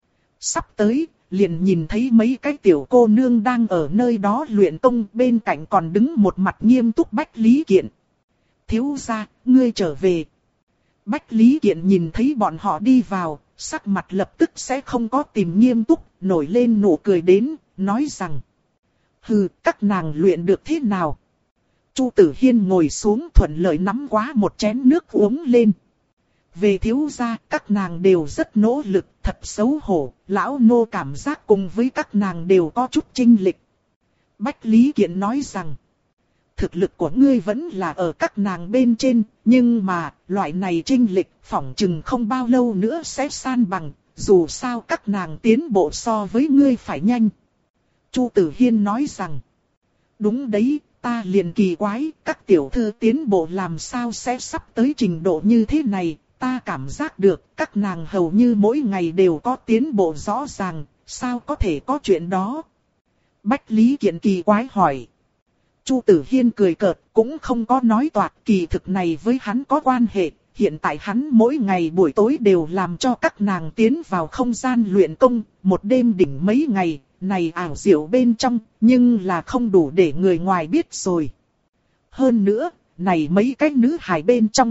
Sắp tới, liền nhìn thấy mấy cái tiểu cô nương đang ở nơi đó luyện công, bên cạnh còn đứng một mặt nghiêm túc Bách Lý Kiện. Thiếu gia, ngươi trở về. Bách Lý Kiện nhìn thấy bọn họ đi vào, sắc mặt lập tức sẽ không có tìm nghiêm túc, nổi lên nụ cười đến, nói rằng. Hừ, các nàng luyện được thế nào? Chu Tử Hiên ngồi xuống thuận lợi nắm quá một chén nước uống lên. Về thiếu gia, các nàng đều rất nỗ lực, thật xấu hổ, lão nô cảm giác cùng với các nàng đều có chút chênh lệch. Bách Lý Kiện nói rằng, thực lực của ngươi vẫn là ở các nàng bên trên, nhưng mà, loại này chênh lệch phỏng chừng không bao lâu nữa sẽ san bằng, dù sao các nàng tiến bộ so với ngươi phải nhanh. Chu Tử Hiên nói rằng, đúng đấy, ta liền kỳ quái, các tiểu thư tiến bộ làm sao sẽ sắp tới trình độ như thế này, ta cảm giác được các nàng hầu như mỗi ngày đều có tiến bộ rõ ràng, sao có thể có chuyện đó? Bách Lý Kiện kỳ quái hỏi. Chu Tử Hiên cười cợt, cũng không có nói toạc, kỳ thực này với hắn có quan hệ. Hiện tại hắn mỗi ngày buổi tối đều làm cho các nàng tiến vào không gian luyện công, một đêm đỉnh mấy ngày, này ảo diệu bên trong, nhưng là không đủ để người ngoài biết rồi. Hơn nữa, này mấy cái nữ hài bên trong,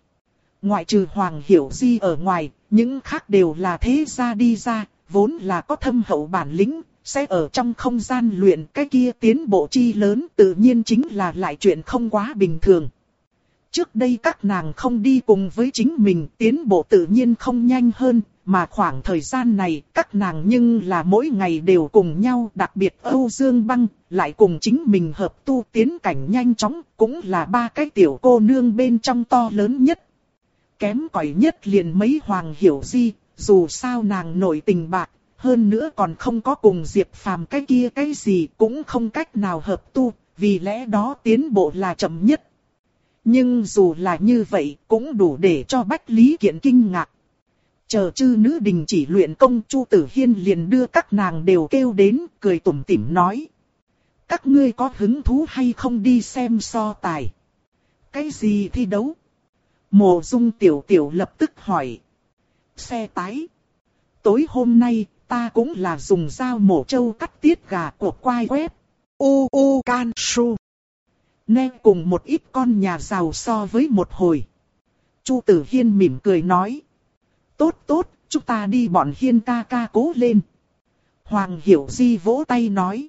ngoại trừ Hoàng Hiểu Di ở ngoài, những khác đều là thế gia đi ra, vốn là có thâm hậu bản lĩnh, sẽ ở trong không gian luyện, cái kia tiến bộ chi lớn tự nhiên chính là lại chuyện không quá bình thường. Trước đây các nàng không đi cùng với chính mình, tiến bộ tự nhiên không nhanh hơn, mà khoảng thời gian này các nàng nhưng là mỗi ngày đều cùng nhau, đặc biệt Âu Dương Băng, lại cùng chính mình hợp tu tiến cảnh nhanh chóng, cũng là ba cái tiểu cô nương bên trong to lớn nhất. Kém cỏi nhất liền mấy Hoàng Hiểu Di, dù sao nàng nổi tình bạc, hơn nữa còn không có cùng Diệp Phàm cái kia cái gì, cũng không cách nào hợp tu, vì lẽ đó tiến bộ là chậm nhất. Nhưng dù là như vậy, cũng đủ để cho Bách Lý Kiện kinh ngạc. Chờ chư nữ đình chỉ luyện công, Chu Tử Hiên liền đưa các nàng đều kêu đến, cười tủm tỉm nói. Các ngươi có hứng thú hay không đi xem so tài? Cái gì thi đấu? Mộ Dung Tiểu Tiểu lập tức hỏi. Xe tái. Tối hôm nay, ta cũng là dùng dao mổ trâu cắt tiết gà của quai web. U U Can Su. Nghe cùng một ít con nhà giàu so với một hồi. Chu Tử Hiên mỉm cười nói. Tốt tốt, chúng ta đi bọn Hiên ca ca cố lên. Hoàng Hiểu Di vỗ tay nói.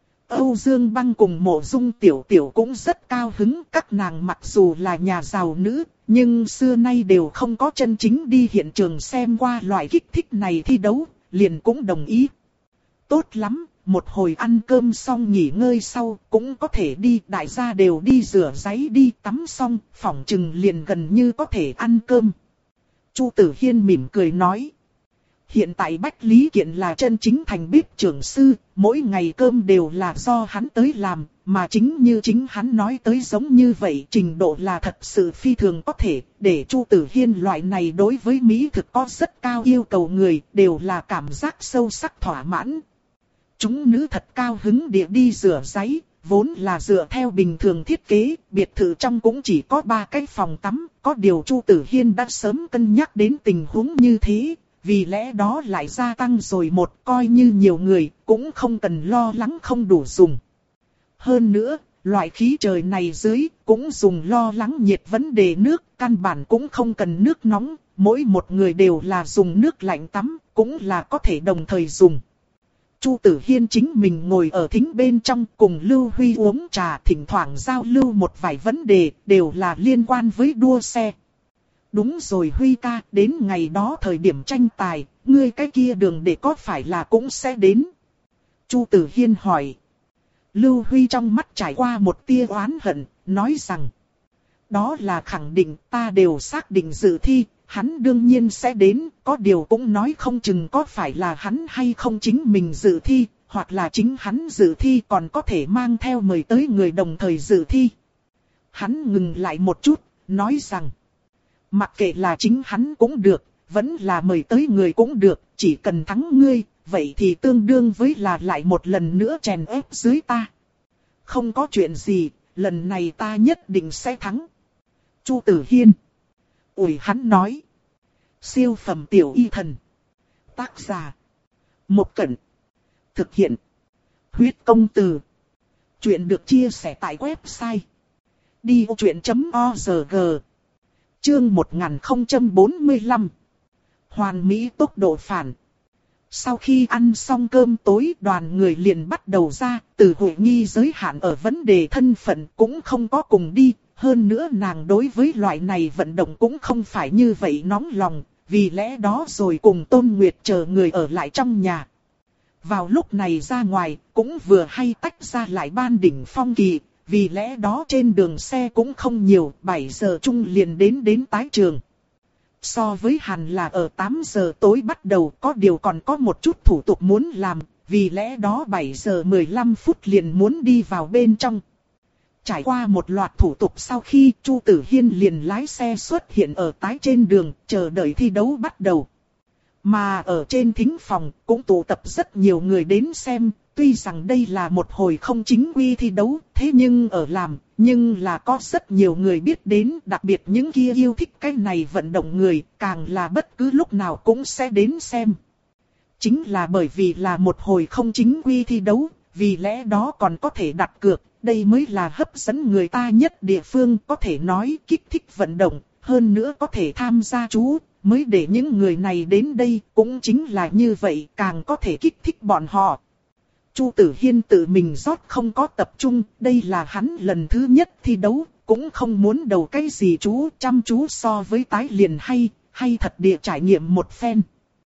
Âu Dương Băng cùng Mộ Dung Tiểu Tiểu cũng rất cao hứng. Các nàng mặc dù là nhà giàu nữ, nhưng xưa nay đều không có chân chính đi hiện trường xem qua loại kích thích này thi đấu, liền cũng đồng ý. Tốt lắm, một hồi ăn cơm xong nghỉ ngơi sau, cũng có thể đi, đại gia đều đi rửa ráy đi tắm xong, phỏng chừng liền gần như có thể ăn cơm. Chu Tử Hiên mỉm cười nói. Hiện tại Bách Lý Kiện là chân chính thành bếp trưởng sư, mỗi ngày cơm đều là do hắn tới làm, mà chính như chính hắn nói tới giống như vậy, trình độ là thật sự phi thường có thể, để Chu Tử Hiên loại này đối với mỹ thực có rất cao yêu cầu người, đều là cảm giác sâu sắc thỏa mãn. Chúng nữ thật cao hứng địa đi rửa ráy, vốn là dựa theo bình thường thiết kế, biệt thự trong cũng chỉ có ba cái phòng tắm, có điều Chu Tử Hiên đã sớm cân nhắc đến tình huống như thế. Vì lẽ đó lại gia tăng rồi một, coi như nhiều người, cũng không cần lo lắng không đủ dùng. Hơn nữa, loại khí trời này dưới, cũng dùng lo lắng nhiệt vấn đề nước, căn bản cũng không cần nước nóng, mỗi một người đều là dùng nước lạnh tắm, cũng là có thể đồng thời dùng. Chu Tử Hiên chính mình ngồi ở thính bên trong cùng Lưu Huy uống trà, thỉnh thoảng giao lưu một vài vấn đề, đều là liên quan với đua xe. Đúng rồi Huy ca, đến ngày đó thời điểm tranh tài, ngươi cái kia đường để có phải là cũng sẽ đến. Chu Tử Hiên hỏi. Lưu Huy trong mắt trải qua một tia oán hận, nói rằng. Đó là khẳng định, ta đều xác định dự thi, hắn đương nhiên sẽ đến, có điều cũng nói không chừng có phải là hắn hay không chính mình dự thi, hoặc là chính hắn dự thi còn có thể mang theo mời tới người đồng thời dự thi. Hắn ngừng lại một chút, nói rằng. Mặc kệ là chính hắn cũng được, vẫn là mời tới người cũng được, chỉ cần thắng ngươi, vậy thì tương đương với là lại một lần nữa chèn ép dưới ta. Không có chuyện gì, lần này ta nhất định sẽ thắng. Chu Tử Hiên. Ủi hắn nói. Siêu phẩm tiểu y thần. Tác giả. Một Cẩn. Thực hiện. Huyết công từ. Chuyện được chia sẻ tại website. đi vô chuyện chấm org. Chương một nghìn không trăm bốn mươi lăm. Hoàn mỹ tốc độ phản. Sau khi ăn xong cơm tối, đoàn người liền bắt đầu ra, từ hội nghi giới hạn ở vấn đề thân phận cũng không có cùng đi. Hơn nữa nàng đối với loại này vận động cũng không phải như vậy nóng lòng, vì lẽ đó rồi cùng Tôn Nguyệt chờ người ở lại trong nhà. Vào lúc này ra ngoài, cũng vừa hay tách ra lại ban đỉnh phong kỳ, vì lẽ đó trên đường xe cũng không nhiều, bảy giờ chung liền đến đến tái trường. So với Hàn là ở tám giờ tối bắt đầu, có điều còn có một chút thủ tục muốn làm, vì lẽ đó bảy giờ mười lăm phút liền muốn đi vào bên trong. Trải qua một loạt thủ tục sau khi Chu Tử Hiên liền lái xe xuất hiện ở tái trên đường, chờ đợi thi đấu bắt đầu. Mà ở trên thính phòng cũng tụ tập rất nhiều người đến xem, tuy rằng đây là một hồi không chính quy thi đấu, thế nhưng ở làm, nhưng là có rất nhiều người biết đến, đặc biệt những kia yêu thích cái này vận động người, càng là bất cứ lúc nào cũng sẽ đến xem. Chính là bởi vì là một hồi không chính quy thi đấu, vì lẽ đó còn có thể đặt cược. Đây mới là hấp dẫn người ta nhất địa phương, có thể nói kích thích vận động, hơn nữa có thể tham gia chú, mới để những người này đến đây, cũng chính là như vậy, càng có thể kích thích bọn họ. Chu Tử Hiên tự mình rót không có tập trung, đây là hắn lần thứ nhất thi đấu, cũng không muốn đầu cái gì chú, chăm chú so với tái liền hay, hay thật địa trải nghiệm một phen.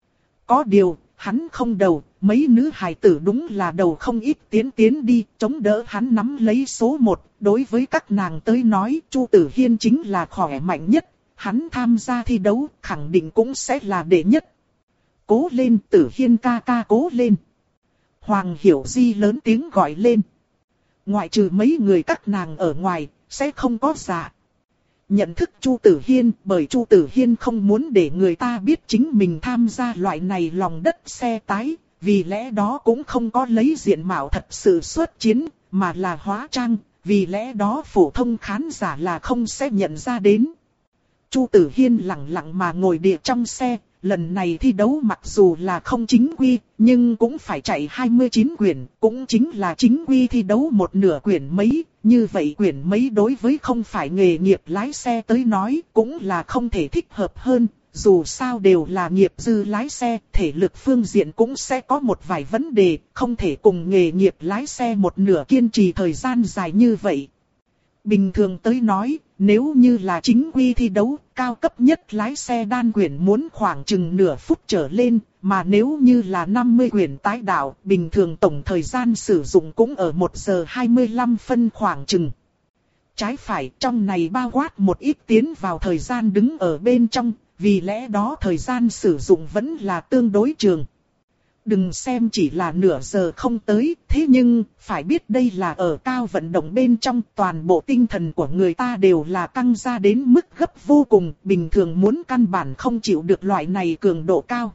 Có điều, hắn không đầu, mấy nữ hài tử đúng là đầu không ít tiến tiến đi, chống đỡ hắn nắm lấy số một, đối với các nàng tới nói Chu Tử Hiên chính là khỏe mạnh nhất, hắn tham gia thi đấu khẳng định cũng sẽ là đệ nhất. Cố lên Tử Hiên ca ca cố lên. Hoàng Hiểu Di lớn tiếng gọi lên. Ngoại trừ mấy người các nàng ở ngoài, sẽ không có giả. Nhận thức Chu Tử Hiên, bởi Chu Tử Hiên không muốn để người ta biết chính mình tham gia loại này lòng đất xe tái, vì lẽ đó cũng không có lấy diện mạo thật sự xuất chiến, mà là hóa trang, vì lẽ đó phổ thông khán giả là không sẽ nhận ra đến. Chu Tử Hiên lặng lặng mà ngồi địa trong xe, lần này thi đấu mặc dù là không chính quy, nhưng cũng phải chạy hai mươi chín quyển, cũng chính là chính quy thi đấu một nửa quyển mấy. Như vậy quyển mấy đối với không phải nghề nghiệp lái xe tới nói cũng là không thể thích hợp hơn, dù sao đều là nghiệp dư lái xe, thể lực phương diện cũng sẽ có một vài vấn đề, không thể cùng nghề nghiệp lái xe một nửa kiên trì thời gian dài như vậy. Bình thường tới nói, nếu như là chính quy thi đấu, cao cấp nhất lái xe đan quyển muốn khoảng chừng nửa phút trở lên, mà nếu như là năm mươi quyển tái đạo, bình thường tổng thời gian sử dụng cũng ở một giờ hai mươi lăm phân khoảng chừng. Trái phải trong này bao quát một ít tiến vào thời gian đứng ở bên trong, vì lẽ đó thời gian sử dụng vẫn là tương đối trường. Đừng xem chỉ là nửa giờ không tới, thế nhưng phải biết đây là ở cao vận động bên trong, toàn bộ tinh thần của người ta đều là căng ra đến mức gấp vô cùng, bình thường muốn căn bản không chịu được loại này cường độ cao.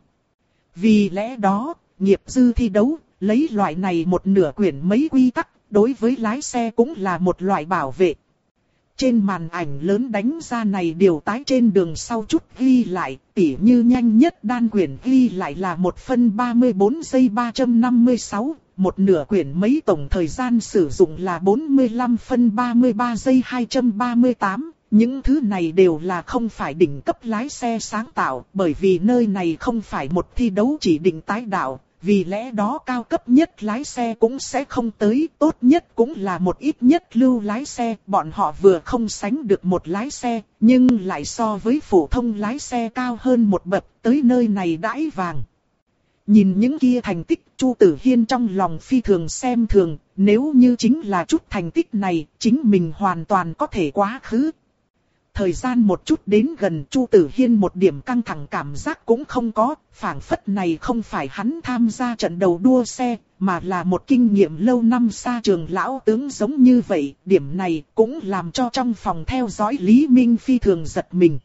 Vì lẽ đó, nghiệp dư thi đấu, lấy loại này một nửa quyển mấy quy tắc, đối với lái xe cũng là một loại bảo vệ. Trên màn ảnh lớn đánh ra này điều tái trên đường sau chút ghi lại, tỉ như nhanh nhất đan quyển ghi lại là một phân ba mươi bốn giây ba trăm năm mươi sáu, một nửa quyển mấy tổng thời gian sử dụng là bốn mươi lăm phân ba mươi ba giây hai trăm ba mươi tám. Những thứ này đều là không phải đỉnh cấp lái xe sáng tạo, bởi vì nơi này không phải một thi đấu chỉ định tái đạo. Vì lẽ đó cao cấp nhất lái xe cũng sẽ không tới, tốt nhất cũng là một ít nhất lưu lái xe, bọn họ vừa không sánh được một lái xe, nhưng lại so với phổ thông lái xe cao hơn một bậc, tới nơi này đãi vàng. Nhìn những kia thành tích, Chu Tử Hiên trong lòng phi thường xem thường, nếu như chính là chút thành tích này, chính mình hoàn toàn có thể quá khứ. Thời gian một chút đến gần, Chu Tử Hiên một điểm căng thẳng cảm giác cũng không có, phảng phất này không phải hắn tham gia trận đầu đua xe, mà là một kinh nghiệm lâu năm xa trường lão tướng giống như vậy, điểm này cũng làm cho trong phòng theo dõi Lý Minh phi thường giật mình.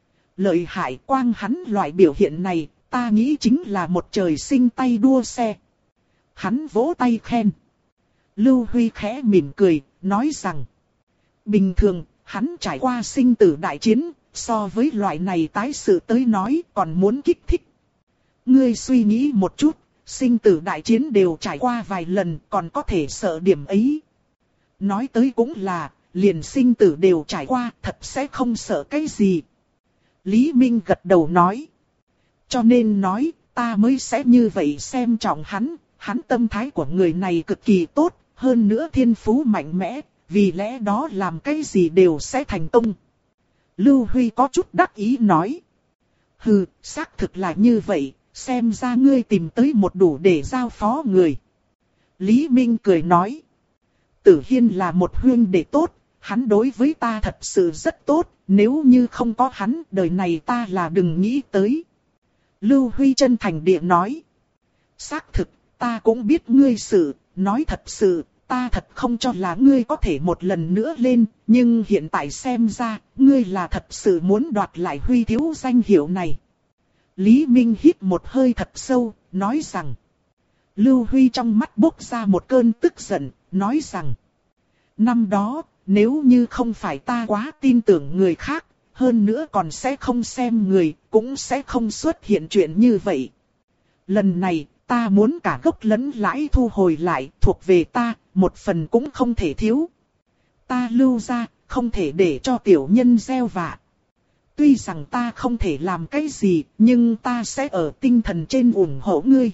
Lợi hại, quang hắn loại biểu hiện này, ta nghĩ chính là một trời sinh tay đua xe. Hắn vỗ tay khen. Lưu Huy khẽ mỉm cười, nói rằng, bình thường, hắn trải qua sinh tử đại chiến, so với loại này tái sự tới nói còn muốn kích thích. Ngươi suy nghĩ một chút, sinh tử đại chiến đều trải qua vài lần, còn có thể sợ điểm ấy. Nói tới cũng là, liền sinh tử đều trải qua, thật sẽ không sợ cái gì. Lý Minh gật đầu nói. Cho nên nói, ta mới sẽ như vậy xem trọng hắn, hắn tâm thái của người này cực kỳ tốt, hơn nữa thiên phú mạnh mẽ, vì lẽ đó làm cái gì đều sẽ thành công. Lưu Huy có chút đắc ý nói. Hừ, xác thực là như vậy, xem ra ngươi tìm tới một đủ để giao phó người. Lý Minh cười nói. Tử Hiên là một huynh đệ tốt, hắn đối với ta thật sự rất tốt, nếu như không có hắn, đời này ta là đừng nghĩ tới. Lưu Huy chân thành địa nói. Xác thực, ta cũng biết ngươi sự, nói thật sự, ta thật không cho là ngươi có thể một lần nữa lên, nhưng hiện tại xem ra, ngươi là thật sự muốn đoạt lại Huy thiếu danh hiệu này. Lý Minh hít một hơi thật sâu, nói rằng. Lưu Huy trong mắt bốc ra một cơn tức giận, nói rằng. Năm đó, nếu như không phải ta quá tin tưởng người khác, hơn nữa còn sẽ không xem người, cũng sẽ không xuất hiện chuyện như vậy. Lần này, ta muốn cả gốc lẫn lãi thu hồi lại, thuộc về ta, một phần cũng không thể thiếu. Ta Lưu ra, không thể để cho tiểu nhân gieo vạ. Tuy rằng ta không thể làm cái gì, nhưng ta sẽ ở tinh thần trên ủng hộ ngươi.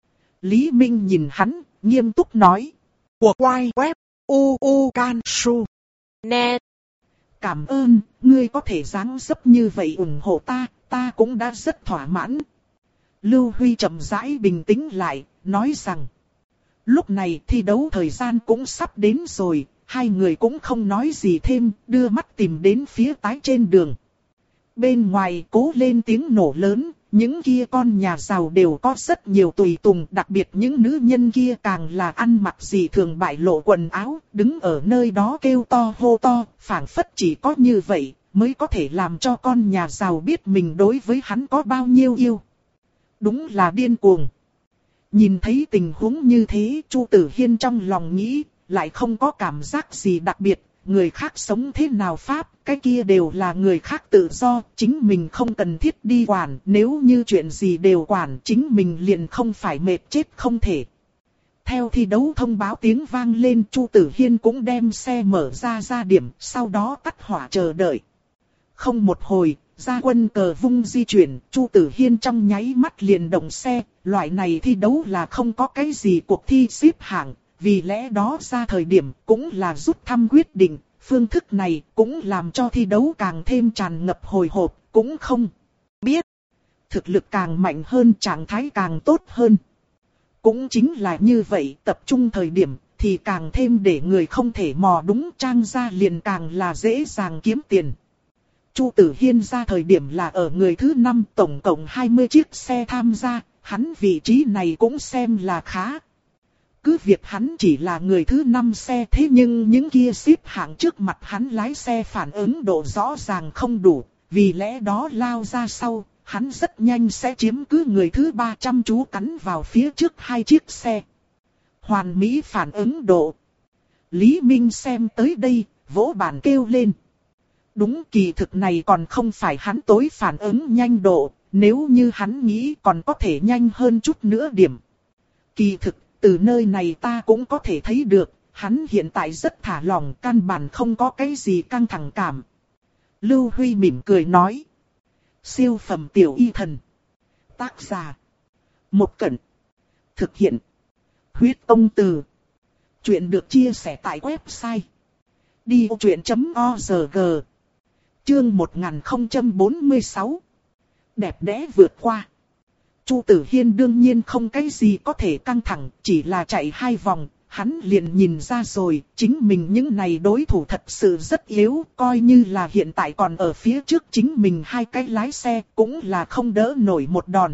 Lý Minh nhìn hắn, nghiêm túc nói. Của quay web, u u can su, net. Cảm ơn, ngươi có thể dáng dấp như vậy ủng hộ ta, ta cũng đã rất thỏa mãn. Lưu Huy chậm rãi bình tĩnh lại, nói rằng. Lúc này thi đấu thời gian cũng sắp đến rồi, hai người cũng không nói gì thêm, đưa mắt tìm đến phía tái trên đường. Bên ngoài cố lên tiếng nổ lớn, những kia con nhà giàu đều có rất nhiều tùy tùng, đặc biệt những nữ nhân kia càng là ăn mặc gì thường bại lộ quần áo, đứng ở nơi đó kêu to hô to, phảng phất chỉ có như vậy, mới có thể làm cho con nhà giàu biết mình đối với hắn có bao nhiêu yêu. Đúng là điên cuồng. Nhìn thấy tình huống như thế, Chu Tử Hiên trong lòng nghĩ, lại không có cảm giác gì đặc biệt, người khác sống thế nào pháp, cái kia đều là người khác tự do, chính mình không cần thiết đi quản, nếu như chuyện gì đều quản, chính mình liền không phải mệt chết không thể. Theo thi đấu thông báo tiếng vang lên, Chu Tử Hiên cũng đem xe mở ra ra điểm, sau đó tắt hỏa chờ đợi. Không một hồi, ra quân cờ vung di chuyển, Chu Tử Hiên trong nháy mắt liền động xe, loại này thi đấu là không có cái gì cuộc thi xếp hạng, vì lẽ đó ra thời điểm cũng là rút thăm quyết định, phương thức này cũng làm cho thi đấu càng thêm tràn ngập hồi hộp, cũng không biết thực lực càng mạnh hơn trạng thái càng tốt hơn. Cũng chính là như vậy, tập trung thời điểm thì càng thêm để người không thể mò đúng trang ra liền càng là dễ dàng kiếm tiền. Chu Tử Hiên ra thời điểm là ở người thứ năm, tổng cộng hai mươi chiếc xe tham gia, hắn vị trí này cũng xem là khá. Cứ việc hắn chỉ là người thứ năm xe, thế nhưng những kia xếp hạng trước mặt hắn lái xe phản ứng độ rõ ràng không đủ, vì lẽ đó lao ra sau, hắn rất nhanh sẽ chiếm cứ người thứ ba chăm chú cắn vào phía trước hai chiếc xe. Hoàn mỹ phản ứng độ. Lý Minh xem tới đây, vỗ bàn kêu lên. Đúng, kỳ thực này còn không phải hắn tối phản ứng nhanh độ, nếu như hắn nghĩ còn có thể nhanh hơn chút nữa điểm. Kỳ thực, từ nơi này ta cũng có thể thấy được, hắn hiện tại rất thả lỏng, căn bản không có cái gì căng thẳng cảm. Lưu Huy mỉm cười nói. Siêu phẩm tiểu y thần. Tác giả. Một Cẩn. Thực hiện. Huyết Tông Từ. Chuyện được chia sẻ tại website đi vô chuyện chấm org. Chương một nghìn không trăm bốn mươi sáu. Đẹp đẽ vượt qua. Chu Tử Hiên đương nhiên không cái gì có thể căng thẳng, chỉ là chạy hai vòng, hắn liền nhìn ra rồi, chính mình những này đối thủ thật sự rất yếu, coi như là hiện tại còn ở phía trước chính mình hai cái lái xe, cũng là không đỡ nổi một đòn.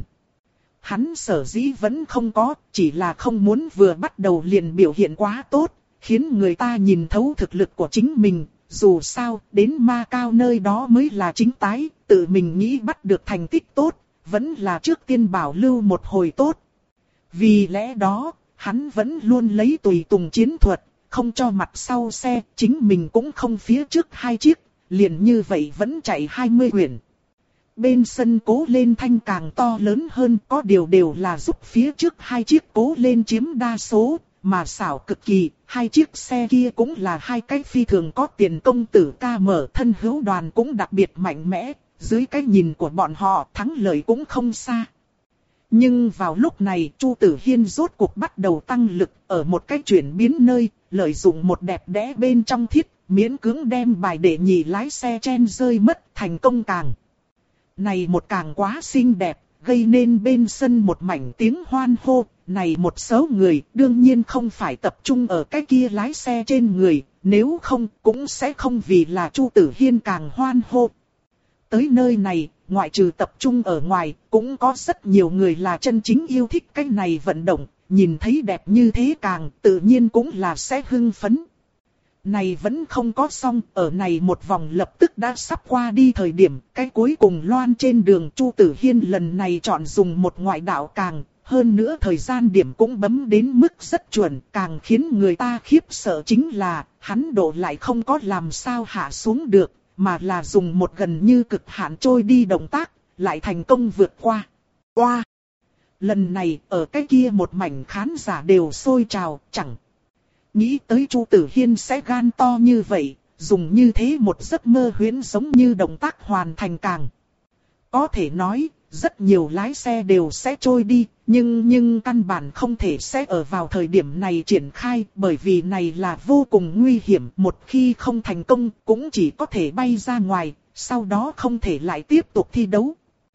Hắn sở dĩ vẫn không có, chỉ là không muốn vừa bắt đầu liền biểu hiện quá tốt, khiến người ta nhìn thấu thực lực của chính mình. Dù sao, đến Macau nơi đó mới là chính tái, tự mình nghĩ bắt được thành tích tốt, vẫn là trước tiên bảo lưu một hồi tốt. Vì lẽ đó, hắn vẫn luôn lấy tùy tùng chiến thuật, không cho mặt sau xe, chính mình cũng không phía trước hai chiếc, liền như vậy vẫn chạy hai mươi quyển. Bên sân Cố Lên thanh càng to lớn hơn, có điều đều là giúp phía trước hai chiếc Cố Lên chiếm đa số. Mà xảo cực kỳ, hai chiếc xe kia cũng là hai cái phi thường có tiền công tử ca mở, thân hữu đoàn cũng đặc biệt mạnh mẽ, dưới cái nhìn của bọn họ thắng lợi cũng không xa. Nhưng vào lúc này Chu Tử Hiên rốt cuộc bắt đầu tăng lực ở một cái chuyển biến nơi, lợi dụng một đẹp đẽ bên trong thiết, miễn cưỡng đem bài đệ nhị lái xe chen rơi mất, thành công càng. Này một càng quá xinh đẹp, gây nên bên sân một mảnh tiếng hoan hô. Này một số người đương nhiên không phải tập trung ở cái kia lái xe trên người, nếu không cũng sẽ không vì là Chu Tử Hiên càng hoan hô. Tới nơi này, ngoại trừ tập trung ở ngoài, cũng có rất nhiều người là chân chính yêu thích cái này vận động, nhìn thấy đẹp như thế càng tự nhiên cũng là sẽ hưng phấn. Này vẫn không có xong, ở này một vòng lập tức đã sắp qua đi thời điểm, cái cuối cùng loan trên đường Chu Tử Hiên lần này chọn dùng một ngoại đạo càng. Hơn nữa thời gian điểm cũng bấm đến mức rất chuẩn, càng khiến người ta khiếp sợ chính là, hắn độ lại không có làm sao hạ xuống được, mà là dùng một gần như cực hạn trôi đi động tác, lại thành công vượt qua. Oa! Lần này, ở cái kia một mảnh khán giả đều sôi trào, chẳng nghĩ tới Chu Tử Hiên sẽ gan to như vậy, dùng như thế một giấc mơ huyễn giống như động tác hoàn thành càng. Có thể nói, rất nhiều lái xe đều sẽ trôi đi, nhưng nhưng căn bản không thể sẽ ở vào thời điểm này triển khai, bởi vì này là vô cùng nguy hiểm, một khi không thành công cũng chỉ có thể bay ra ngoài, sau đó không thể lại tiếp tục thi đấu.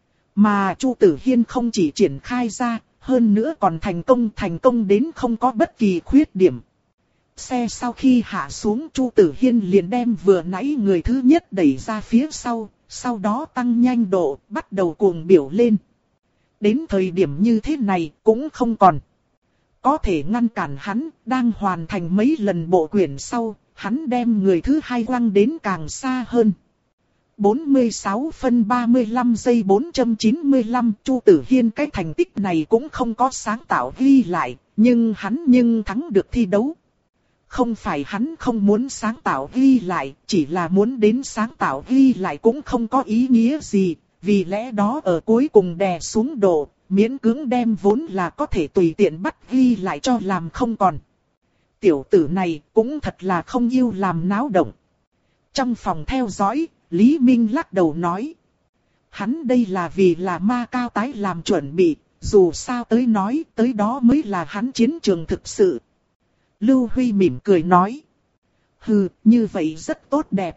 Mà Chu Tử Hiên không chỉ triển khai ra, hơn nữa còn thành công thành công đến không có bất kỳ khuyết điểm. Xe sau khi hạ xuống Chu Tử Hiên liền đem vừa nãy người thứ nhất đẩy ra phía sau. Sau đó tăng nhanh độ, bắt đầu cuồng biểu lên. Đến thời điểm như thế này cũng không còn có thể ngăn cản hắn, đang hoàn thành mấy lần bộ quyển sau, hắn đem người thứ hai quăng đến càng xa hơn. bốn mươi sáu phân ba mươi lăm giây bốn trăm chín mươi lăm, Chu Tử Hiên cái thành tích này cũng không có sáng tạo ghi lại, nhưng hắn nhưng thắng được thi đấu. Không phải hắn không muốn sáng tạo ghi lại, chỉ là muốn đến sáng tạo ghi lại cũng không có ý nghĩa gì, vì lẽ đó ở cuối cùng đè xuống độ, miễn cưỡng đem vốn là có thể tùy tiện bắt ghi lại cho làm không còn. Tiểu tử này cũng thật là không yêu làm náo động. Trong phòng theo dõi, Lý Minh lắc đầu nói. Hắn đây là vì là Macau tái làm chuẩn bị, dù sao tới nói tới đó mới là hắn chiến trường thực sự. Lưu Huy mỉm cười nói. Hừ, như vậy rất tốt đẹp.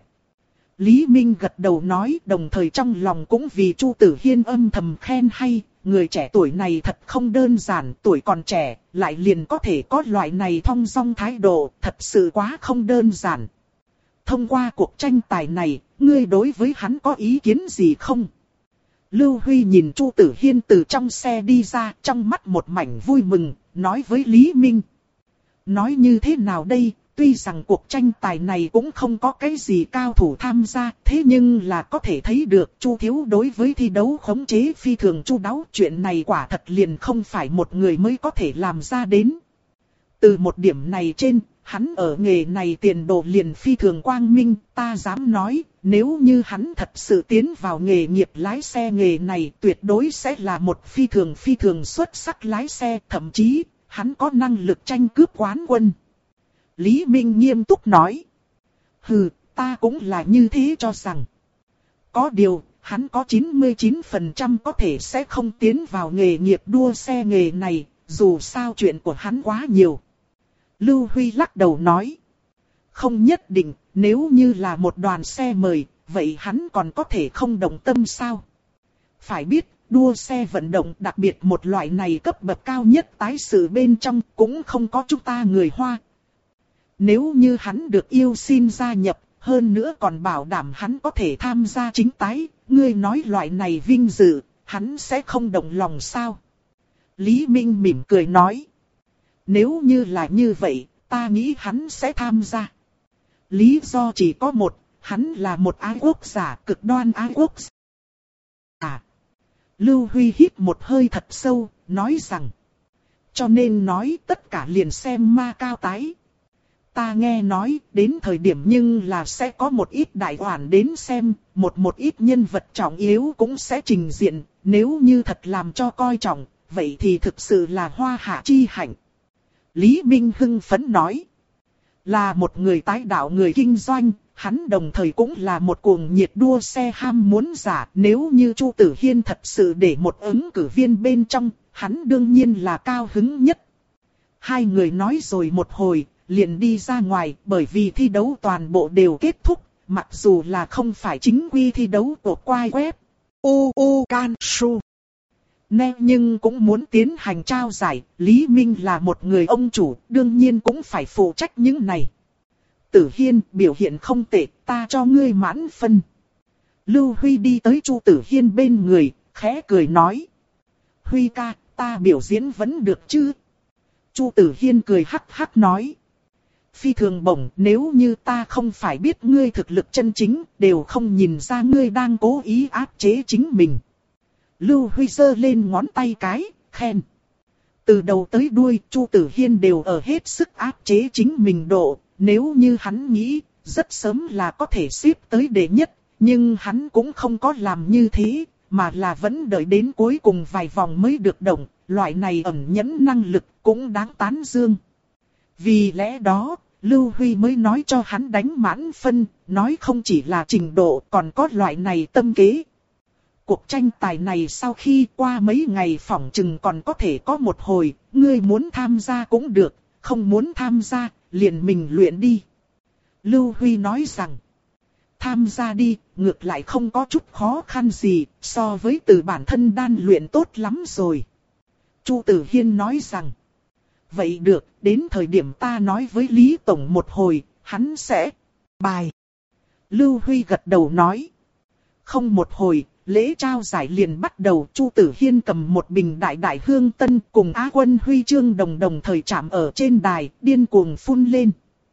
Lý Minh gật đầu nói, đồng thời trong lòng cũng vì Chu Tử Hiên âm thầm khen hay. Người trẻ tuổi này thật không đơn giản, tuổi còn trẻ, lại liền có thể có loại này thong dong thái độ, thật sự quá không đơn giản. Thông qua cuộc tranh tài này, ngươi đối với hắn có ý kiến gì không? Lưu Huy nhìn Chu Tử Hiên từ trong xe đi ra, trong mắt một mảnh vui mừng, nói với Lý Minh. Nói như thế nào đây, tuy rằng cuộc tranh tài này cũng không có cái gì cao thủ tham gia, thế nhưng là có thể thấy được Chu Thiếu đối với thi đấu khống chế phi thường chu đáo. Chuyện này quả thật liền không phải một người mới có thể làm ra đến. Từ một điểm này trên, hắn ở nghề này tiền đồ liền phi thường quang minh, ta dám nói, nếu như hắn thật sự tiến vào nghề nghiệp lái xe nghề này tuyệt đối sẽ là một phi thường phi thường xuất sắc lái xe, thậm chí hắn có năng lực tranh cướp quán quân. Lý Minh nghiêm túc nói. Hừ, ta cũng là như thế cho rằng. Có điều, hắn có chín mươi chín phần trăm có thể sẽ không tiến vào nghề nghiệp đua xe nghề này, dù sao chuyện của hắn quá nhiều. Lưu Huy lắc đầu nói. Không nhất định, nếu như là một đoàn xe mời, vậy hắn còn có thể không động tâm sao? Phải biết, đua xe vận động, đặc biệt một loại này cấp bậc cao nhất tái sự bên trong cũng không có chúng ta người Hoa. Nếu như hắn được yêu xin gia nhập, hơn nữa còn bảo đảm hắn có thể tham gia chính tái, ngươi nói loại này vinh dự, hắn sẽ không động lòng sao? Lý Minh mỉm cười nói. Nếu như là như vậy, ta nghĩ hắn sẽ tham gia. Lý do chỉ có một, hắn là một ái quốc giả, cực đoan ái quốc giả. À. Lưu Huy hít một hơi thật sâu, nói rằng. Cho nên nói tất cả liền xem ma cao tái. Ta nghe nói, đến thời điểm nhưng là sẽ có một ít đại oản đến xem, một một ít nhân vật trọng yếu cũng sẽ trình diện, nếu như thật làm cho coi trọng, vậy thì thực sự là hoa hạ chi hạnh. Lý Minh hưng phấn nói, là một người tái đạo người kinh doanh, hắn đồng thời cũng là một cuồng nhiệt đua xe ham muốn giả, nếu như Chu Tử Hiên thật sự để một ứng cử viên bên trong, hắn đương nhiên là cao hứng nhất. Hai người nói rồi một hồi, liền đi ra ngoài, bởi vì thi đấu toàn bộ đều kết thúc, mặc dù là không phải chính quy thi đấu của quai web u u can su. Nè, nhưng cũng muốn tiến hành trao giải, Lý Minh là một người ông chủ, đương nhiên cũng phải phụ trách những này. Tử Hiên, biểu hiện không tệ, ta cho ngươi mãn phân. Lưu Huy đi tới Chu Tử Hiên bên người, khẽ cười nói. Huy ca, ta biểu diễn vẫn được chứ? Chu Tử Hiên cười hắc hắc nói. Phi thường bổng, nếu như ta không phải biết ngươi thực lực chân chính, đều không nhìn ra ngươi đang cố ý áp chế chính mình. Lưu Huy giơ lên ngón tay cái, khen. Từ đầu tới đuôi, Chu Tử Hiên đều ở hết sức áp chế chính mình độ, nếu như hắn nghĩ, rất sớm là có thể xếp tới đệ nhất, nhưng hắn cũng không có làm như thế, mà là vẫn đợi đến cuối cùng vài vòng mới được động, loại này ẩn nhẫn năng lực cũng đáng tán dương. Vì lẽ đó, Lưu Huy mới nói cho hắn đánh mãn phân, nói không chỉ là trình độ còn có loại này tâm kế. Cuộc tranh tài này sau khi qua mấy ngày phỏng chừng còn có thể có một hồi, ngươi muốn tham gia cũng được, không muốn tham gia, liền mình luyện đi. Lưu Huy nói rằng, tham gia đi, ngược lại không có chút khó khăn gì, so với từ bản thân đan luyện tốt lắm rồi. Chu Tử Hiên nói rằng, vậy được, đến thời điểm ta nói với Lý Tổng một hồi, hắn sẽ bài. Lưu Huy gật đầu nói, không một hồi, lễ trao giải liền bắt đầu. Chu Tử Hiên cầm một bình đại đại hương tân cùng Á quân huy chương đồng đồng thời chạm ở trên đài, điên cuồng phun lên.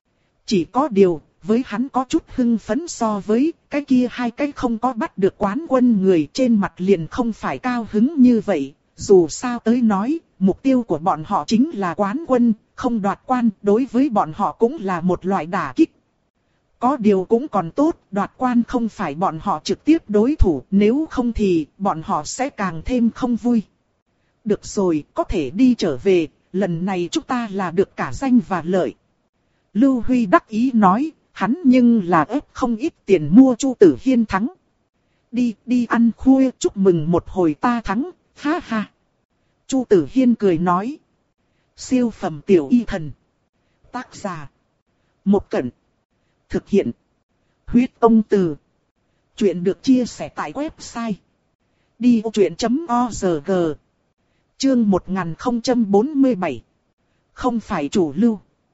Chỉ có điều, với hắn có chút hưng phấn so với cái kia hai cái không có bắt được quán quân người trên mặt liền không phải cao hứng như vậy. Dù sao tới nói, mục tiêu của bọn họ chính là quán quân, không đoạt quan, đối với bọn họ cũng là một loại đả kích. Có điều cũng còn tốt, đoạt quan không phải bọn họ trực tiếp đối thủ, nếu không thì bọn họ sẽ càng thêm không vui. Được rồi, có thể đi trở về, lần này chúng ta là được cả danh và lợi. Lưu Huy đắc ý nói, hắn nhưng là ép không ít tiền mua Chu Tử Hiên thắng. Đi, đi ăn khuya, chúc mừng một hồi ta thắng, ha ha. Chu Tử Hiên cười nói. Siêu phẩm tiểu y thần. Tác giả. Một Cẩn. Thực hiện. Huyết Công Từ. Chuyện được chia sẻ tại website. đi ô chuyện chấm org. Chương một nghìn không trăm bốn mươi bảy. Không phải chủ lưu.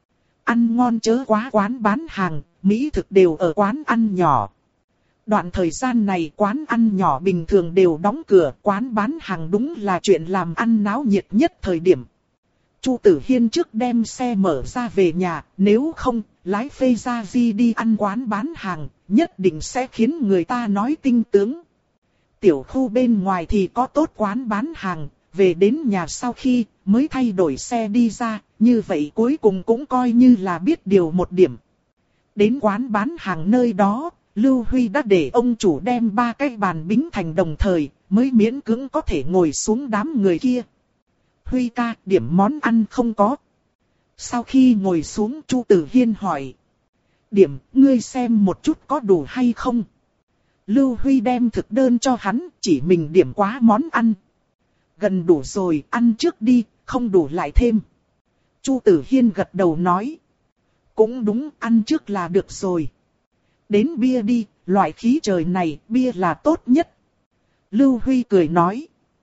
Ăn ngon chớ quá quán bán hàng, mỹ thực đều ở quán ăn nhỏ. Đoạn thời gian này quán ăn nhỏ bình thường đều đóng cửa, quán bán hàng đúng là chuyện làm ăn náo nhiệt nhất thời điểm. Chu Tử Hiên trước đem xe mở ra về nhà, nếu không, lái phê ra di đi ăn quán bán hàng, nhất định sẽ khiến người ta nói tinh tướng. Tiểu khu bên ngoài thì có tốt quán bán hàng, về đến nhà sau khi mới thay đổi xe đi ra, như vậy cuối cùng cũng coi như là biết điều một điểm. Đến quán bán hàng nơi đó, Lưu Huy đã để ông chủ đem ba cái bàn bính thành đồng thời, mới miễn cưỡng có thể ngồi xuống đám người kia. Huy ca, điểm món ăn không có. Sau khi ngồi xuống, Chu Tử Hiên hỏi. Điểm, ngươi xem một chút có đủ hay không? Lưu Huy đem thực đơn cho hắn, chỉ mình điểm quá món ăn. Gần đủ rồi, ăn trước đi, không đủ lại thêm. Chu Tử Hiên gật đầu nói. Cũng đúng, ăn trước là được rồi. Đến bia đi, loại khí trời này, bia là tốt nhất. Lưu Huy cười nói.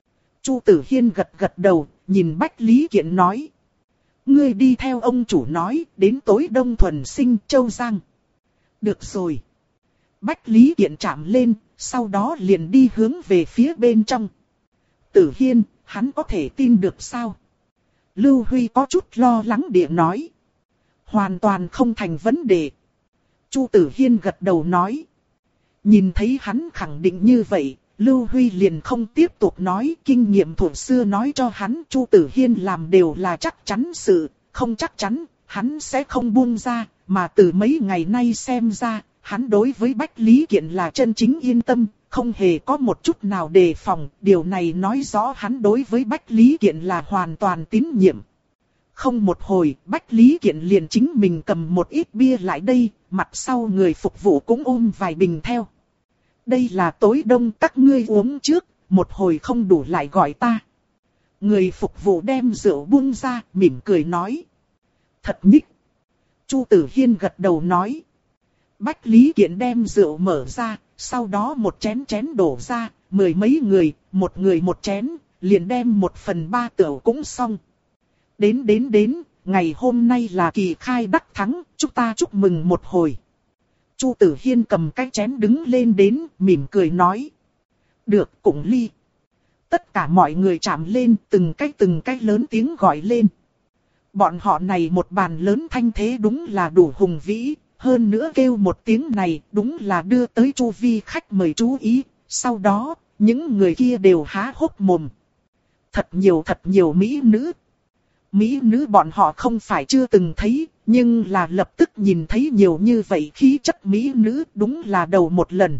Chu Tử Hiên gật gật đầu, nhìn Bách Lý Kiện nói. Ngươi đi theo ông chủ nói, đến tối Đông Thuần Sinh, Châu Giang. Được rồi. Bách Lý Kiện chạm lên, sau đó liền đi hướng về phía bên trong. Tử Hiên, hắn có thể tin được sao? Lưu Huy có chút lo lắng địa nói. Hoàn toàn không thành vấn đề. Chu Tử Hiên gật đầu nói. Nhìn thấy hắn khẳng định như vậy, Lưu Huy liền không tiếp tục nói. Kinh nghiệm thuở xưa nói cho hắn Chu Tử Hiên làm đều là chắc chắn sự, không chắc chắn, hắn sẽ không buông ra. Mà từ mấy ngày nay xem ra, hắn đối với Bách Lý Kiện là chân chính yên tâm, không hề có một chút nào đề phòng. Điều này nói rõ hắn đối với Bách Lý Kiện là hoàn toàn tín nhiệm. Không một hồi, Bách Lý Kiện liền chính mình cầm một ít bia lại đây, mặt sau người phục vụ cũng ôm vài bình theo. Đây là tối đông các ngươi uống trước, một hồi không đủ lại gọi ta. Người phục vụ đem rượu buông ra, mỉm cười nói. Thật nhích. Chu Tử Hiên gật đầu nói. Bách Lý Kiện đem rượu mở ra, sau đó một chén chén đổ ra, mười mấy người, một người một chén, liền đem một phần ba tửu cũng xong. Đến đến đến, ngày hôm nay là kỳ khai đắc thắng, chúng ta chúc mừng một hồi. Chu Tử Hiên cầm cái chén đứng lên đến, mỉm cười nói. Được, cùng ly. Tất cả mọi người chạm lên, từng cái từng cái lớn tiếng gọi lên. Bọn họ này một bàn lớn thanh thế đúng là đủ hùng vĩ, hơn nữa kêu một tiếng này đúng là đưa tới chu vi khách mời chú ý. Sau đó, những người kia đều há hốc mồm. Thật nhiều thật nhiều mỹ nữ. Mỹ nữ bọn họ không phải chưa từng thấy, nhưng là lập tức nhìn thấy nhiều như vậy khí chất mỹ nữ đúng là đầu một lần.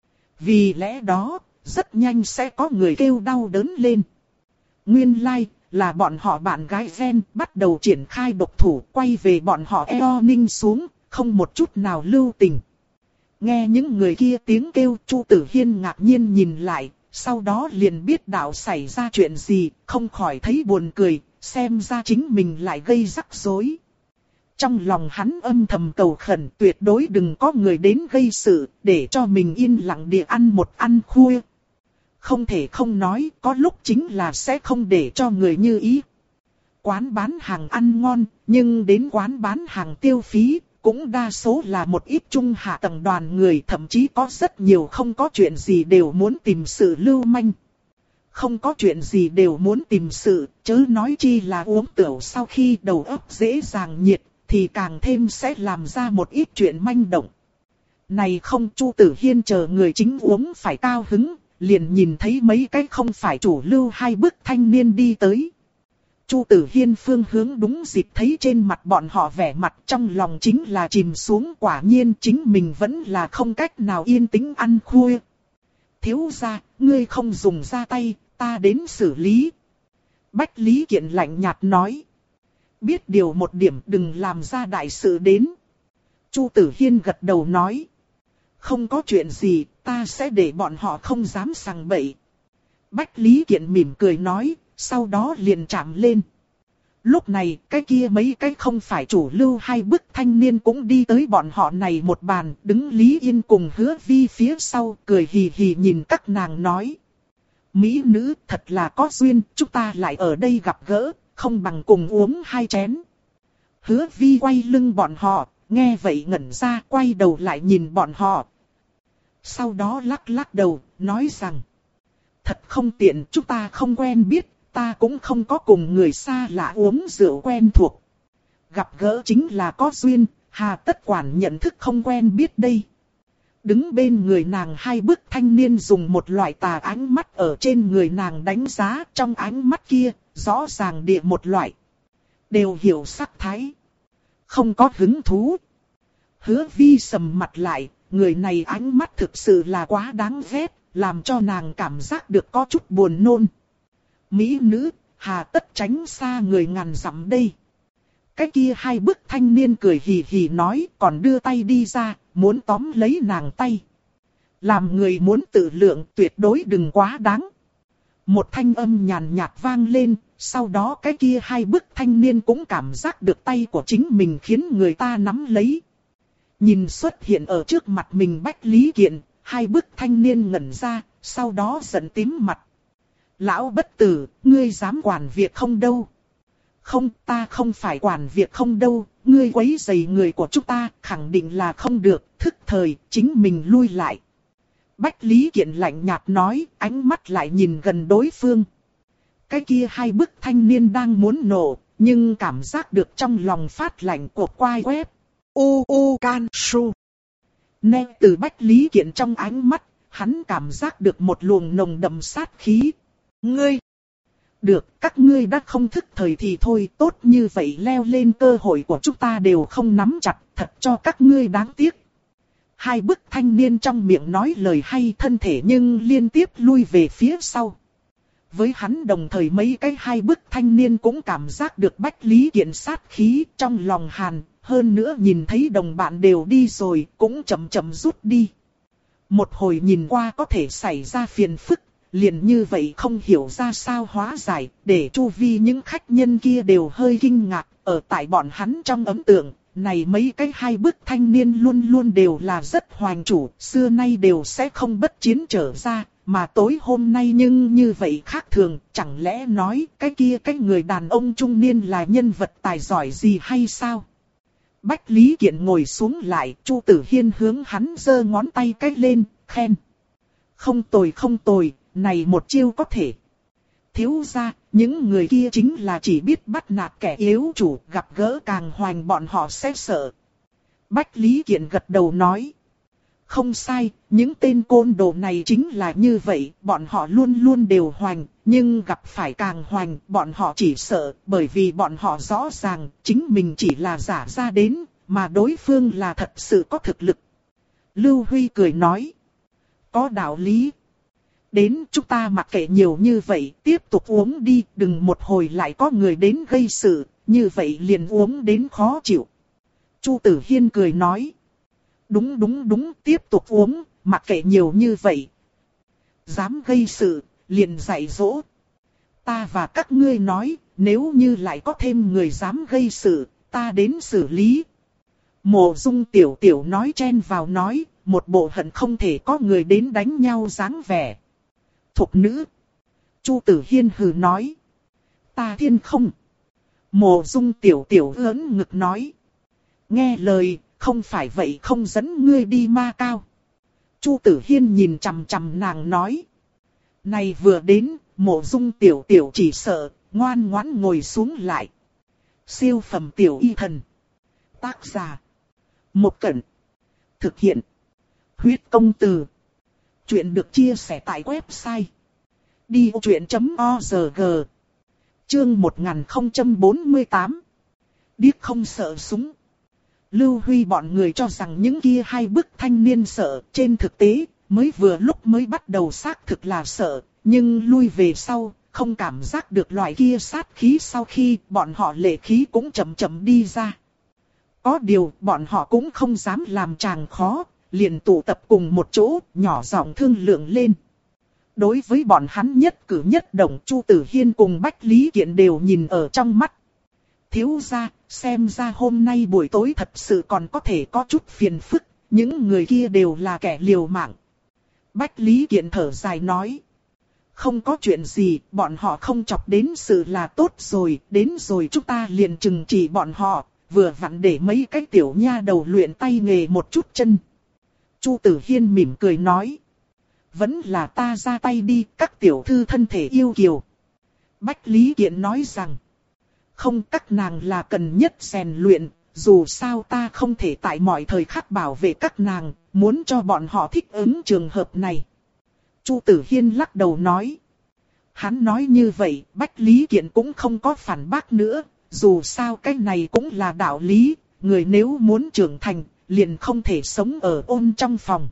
Vì lẽ đó, rất nhanh sẽ có người kêu đau đớn lên. Nguyên lai, like, là bọn họ bạn gái gen bắt đầu triển khai độc thủ quay về bọn họ eo ninh xuống, không một chút nào lưu tình. Nghe những người kia tiếng kêu, Chu Tử Hiên ngạc nhiên nhìn lại, sau đó liền biết đạo xảy ra chuyện gì, không khỏi thấy buồn cười. Xem ra chính mình lại gây rắc rối. Trong lòng hắn âm thầm cầu khẩn tuyệt đối đừng có người đến gây sự, để cho mình yên lặng địa ăn một ăn khuya. Không thể không nói, có lúc chính là sẽ không để cho người như ý. Quán bán hàng ăn ngon, nhưng đến quán bán hàng tiêu phí, cũng đa số là một ít trung hạ tầng đoàn người, thậm chí có rất nhiều không có chuyện gì đều muốn tìm sự lưu manh. Không có chuyện gì đều muốn tìm sự, chớ nói chi là uống tửu sau khi đầu óc dễ dàng nhiệt, thì càng thêm sẽ làm ra một ít chuyện manh động. Này không, Chu Tử Hiên chờ người chính uống phải cao hứng, liền nhìn thấy mấy cái không phải chủ lưu hai bức thanh niên đi tới. Chu Tử Hiên phương hướng đúng dịp thấy trên mặt bọn họ vẻ mặt, trong lòng chính là chìm xuống, quả nhiên chính mình vẫn là không cách nào yên tĩnh ăn khuya. Thiếu gia, ngươi không dùng ra tay, ta đến xử lý. Bách Lý Kiện lạnh nhạt nói. Biết điều một điểm, đừng làm ra đại sự đến. Chu Tử Hiên gật đầu nói. Không có chuyện gì, ta sẽ để bọn họ không dám sằng bậy. Bách Lý Kiện mỉm cười nói, sau đó liền chạm lên. Lúc này, cái kia mấy cái không phải chủ lưu hai bức thanh niên cũng đi tới bọn họ này một bàn, đứng Lý Yên cùng Hứa Vi phía sau, cười hì hì nhìn các nàng nói. Mỹ nữ, thật là có duyên, chúng ta lại ở đây gặp gỡ, không bằng cùng uống hai chén. Hứa Vi quay lưng bọn họ, nghe vậy ngẩn ra, quay đầu lại nhìn bọn họ. Sau đó lắc lắc đầu, nói rằng. Thật không tiện, chúng ta không quen biết. Ta cũng không có cùng người xa lạ uống rượu quen thuộc. Gặp gỡ chính là có duyên, hà tất quản nhận thức không quen biết đây. Đứng bên người nàng hai bức thanh niên dùng một loại tà ánh mắt ở trên người nàng đánh giá, trong ánh mắt kia, rõ ràng địa một loại. Đều hiểu sắc thái. Không có hứng thú. Hứa Vi sầm mặt lại, người này ánh mắt thực sự là quá đáng ghét, làm cho nàng cảm giác được có chút buồn nôn. Mỹ nữ, hà tất tránh xa người ngàn dặm đây. Cái kia hai bức thanh niên cười hì hì nói, còn đưa tay đi ra, muốn tóm lấy nàng tay. Làm người muốn tự lượng, tuyệt đối đừng quá đáng. Một thanh âm nhàn nhạt vang lên, sau đó cái kia hai bức thanh niên cũng cảm giác được tay của chính mình khiến người ta nắm lấy. Nhìn xuất hiện ở trước mặt mình Bách Lý Kiện, hai bức thanh niên ngẩn ra, sau đó giận tím mặt. Lão bất tử, ngươi dám quản việc không đâu. Không, ta không phải quản việc không đâu, ngươi quấy rầy người của chúng ta, khẳng định là không được, thức thời, chính mình lui lại. Bách Lý Kiện lạnh nhạt nói, ánh mắt lại nhìn gần đối phương. Cái kia hai bức thanh niên đang muốn nổ, nhưng cảm giác được trong lòng phát lạnh của quai quép. U U Can Su. Nghe từ Bách Lý Kiện trong ánh mắt, hắn cảm giác được một luồng nồng đậm sát khí. Ngươi! Được, các ngươi đã không thức thời thì thôi, tốt như vậy leo lên cơ hội của chúng ta đều không nắm chặt, thật cho các ngươi đáng tiếc. Hai bức thanh niên trong miệng nói lời hay thân thể nhưng liên tiếp lui về phía sau. Với hắn đồng thời mấy cái hai bức thanh niên cũng cảm giác được Bách Lý Kiện sát khí trong lòng hàn, hơn nữa nhìn thấy đồng bạn đều đi rồi, cũng chậm chậm rút đi. Một hồi nhìn qua có thể xảy ra phiền phức, liền như vậy không hiểu ra sao hóa giải, để chu vi những khách nhân kia đều hơi kinh ngạc, ở tại bọn hắn trong ấn tượng, này mấy cái hai bức thanh niên luôn luôn đều là rất hoành chủ, xưa nay đều sẽ không bất chiến trở ra, mà tối hôm nay nhưng như vậy khác thường, chẳng lẽ nói cái kia cái người đàn ông trung niên là nhân vật tài giỏi gì hay sao? Bách Lý Kiện ngồi xuống lại, Chu Tử Hiên hướng hắn giơ ngón tay cái lên, khen. Không tồi không tồi, này một chiêu có thể. Thiếu gia, những người kia chính là chỉ biết bắt nạt kẻ yếu chủ, gặp gỡ càng hoành bọn họ sẽ sợ. Bách Lý Kiện gật đầu nói. Không sai, những tên côn đồ này chính là như vậy, bọn họ luôn luôn đều hoành, nhưng gặp phải càng hoành, bọn họ chỉ sợ, bởi vì bọn họ rõ ràng, chính mình chỉ là giả ra đến, mà đối phương là thật sự có thực lực. Lưu Huy cười nói. Có đạo lý. Đến chúng ta mặc kệ nhiều như vậy, tiếp tục uống đi, đừng một hồi lại có người đến gây sự, như vậy liền uống đến khó chịu. Chu Tử Hiên cười nói. Đúng đúng đúng, tiếp tục uống, mặc kệ nhiều như vậy. Dám gây sự, liền dạy dỗ. Ta và các ngươi nói, nếu như lại có thêm người dám gây sự, ta đến xử lý. Mộ Dung Tiểu Tiểu nói chen vào nói, một bộ hận không thể có người đến đánh nhau dáng vẻ. Thục nữ. Chu Tử Hiên hừ nói. Ta thiên không. Mộ Dung Tiểu Tiểu ớn ngực nói. Nghe lời, không phải vậy không dẫn ngươi đi Ma Cao. Chu Tử Hiên nhìn chằm chằm nàng nói. Này vừa đến, Mộ Dung Tiểu Tiểu chỉ sợ, ngoan ngoãn ngồi xuống lại. Siêu phẩm tiểu y thần. Tác giả. Một Cẩn. Thực hiện. Huyết công từ. Chuyện được chia sẻ tại website đi vô chuyện chấm org. Chương một nghìn không trăm bốn mươi tám. Điếc không sợ súng. Lưu Huy bọn người cho rằng những kia hai bức thanh niên sợ, trên thực tế, mới vừa lúc mới bắt đầu xác thực là sợ, nhưng lui về sau, không cảm giác được loại kia sát khí sau khi bọn họ lệ khí cũng chậm chậm đi ra. Có điều, bọn họ cũng không dám làm chàng khó, liền tụ tập cùng một chỗ, nhỏ giọng thương lượng lên. Đối với bọn hắn nhất cử nhất động, Chu Tử Hiên cùng Bách Lý Kiện đều nhìn ở trong mắt. Thiếu gia, xem ra hôm nay buổi tối thật sự còn có thể có chút phiền phức, những người kia đều là kẻ liều mạng. Bách Lý Kiện thở dài nói. Không có chuyện gì, bọn họ không chọc đến sự là tốt rồi, đến rồi chúng ta liền trừng trị bọn họ, vừa vặn để mấy cái tiểu nha đầu luyện tay nghề một chút chân. Chu Tử Hiên mỉm cười nói. Vẫn là ta ra tay đi, các tiểu thư thân thể yêu kiều. Bách Lý Kiện nói rằng. Không, các nàng là cần nhất rèn luyện, dù sao ta không thể tại mọi thời khắc bảo vệ các nàng, muốn cho bọn họ thích ứng trường hợp này. Chu Tử Hiên lắc đầu nói. Hắn nói như vậy, Bách Lý Kiện cũng không có phản bác nữa, dù sao cái này cũng là đạo lý, người nếu muốn trưởng thành, liền không thể sống ở ôn trong phòng.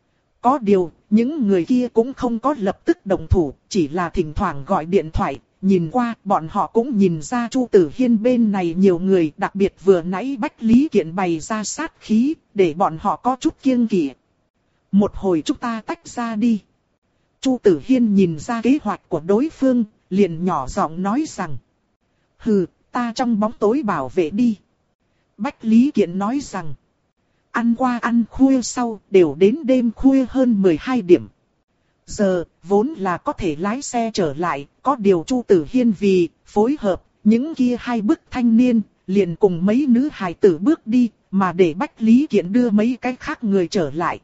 Có điều, những người kia cũng không có lập tức động thủ, chỉ là thỉnh thoảng gọi điện thoại. Nhìn qua, bọn họ cũng nhìn ra Chu Tử Hiên bên này nhiều người, đặc biệt vừa nãy Bách Lý Kiện bày ra sát khí, để bọn họ có chút kiêng kỵ. Một hồi chúng ta tách ra đi. Chu Tử Hiên nhìn ra kế hoạch của đối phương, liền nhỏ giọng nói rằng. Hừ, ta trong bóng tối bảo vệ đi. Bách Lý Kiện nói rằng. Ăn qua ăn khuya sau, đều đến đêm khuya hơn mười hai điểm. giờ, vốn là có thể lái xe trở lại, có điều Chu Tử Hiên vì phối hợp, những kia hai bức thanh niên, liền cùng mấy nữ hài tử bước đi, mà để Bách Lý Kiện đưa mấy cái khác người trở lại.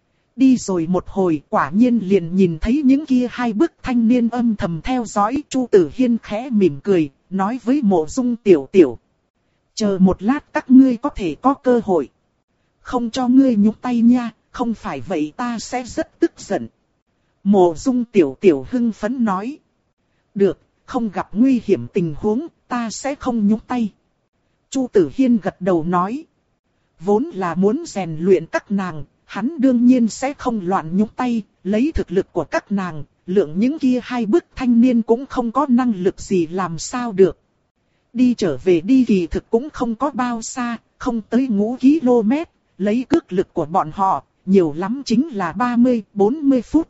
Đi rồi một hồi, quả nhiên liền nhìn thấy những kia hai bức thanh niên âm thầm theo dõi. Chu Tử Hiên khẽ mỉm cười, nói với Mộ Dung Tiểu Tiểu: chờ một lát các ngươi có thể có cơ hội. Không cho ngươi nhúc tay nha, không phải vậy ta sẽ rất tức giận. Mộ Dung Tiểu Tiểu hưng phấn nói: được, không gặp nguy hiểm tình huống, ta sẽ không nhúc tay. Chu Tử Hiên gật đầu nói: vốn là muốn rèn luyện các nàng, hắn đương nhiên sẽ không loạn nhúc tay, lấy thực lực của các nàng, lượng những kia hai bức thanh niên cũng không có năng lực gì làm sao được. Đi trở về đi kỳ thực cũng không có bao xa, không tới ngũ ki lô mét, lấy cước lực của bọn họ, nhiều lắm chính là ba mươi đến bốn mươi phút.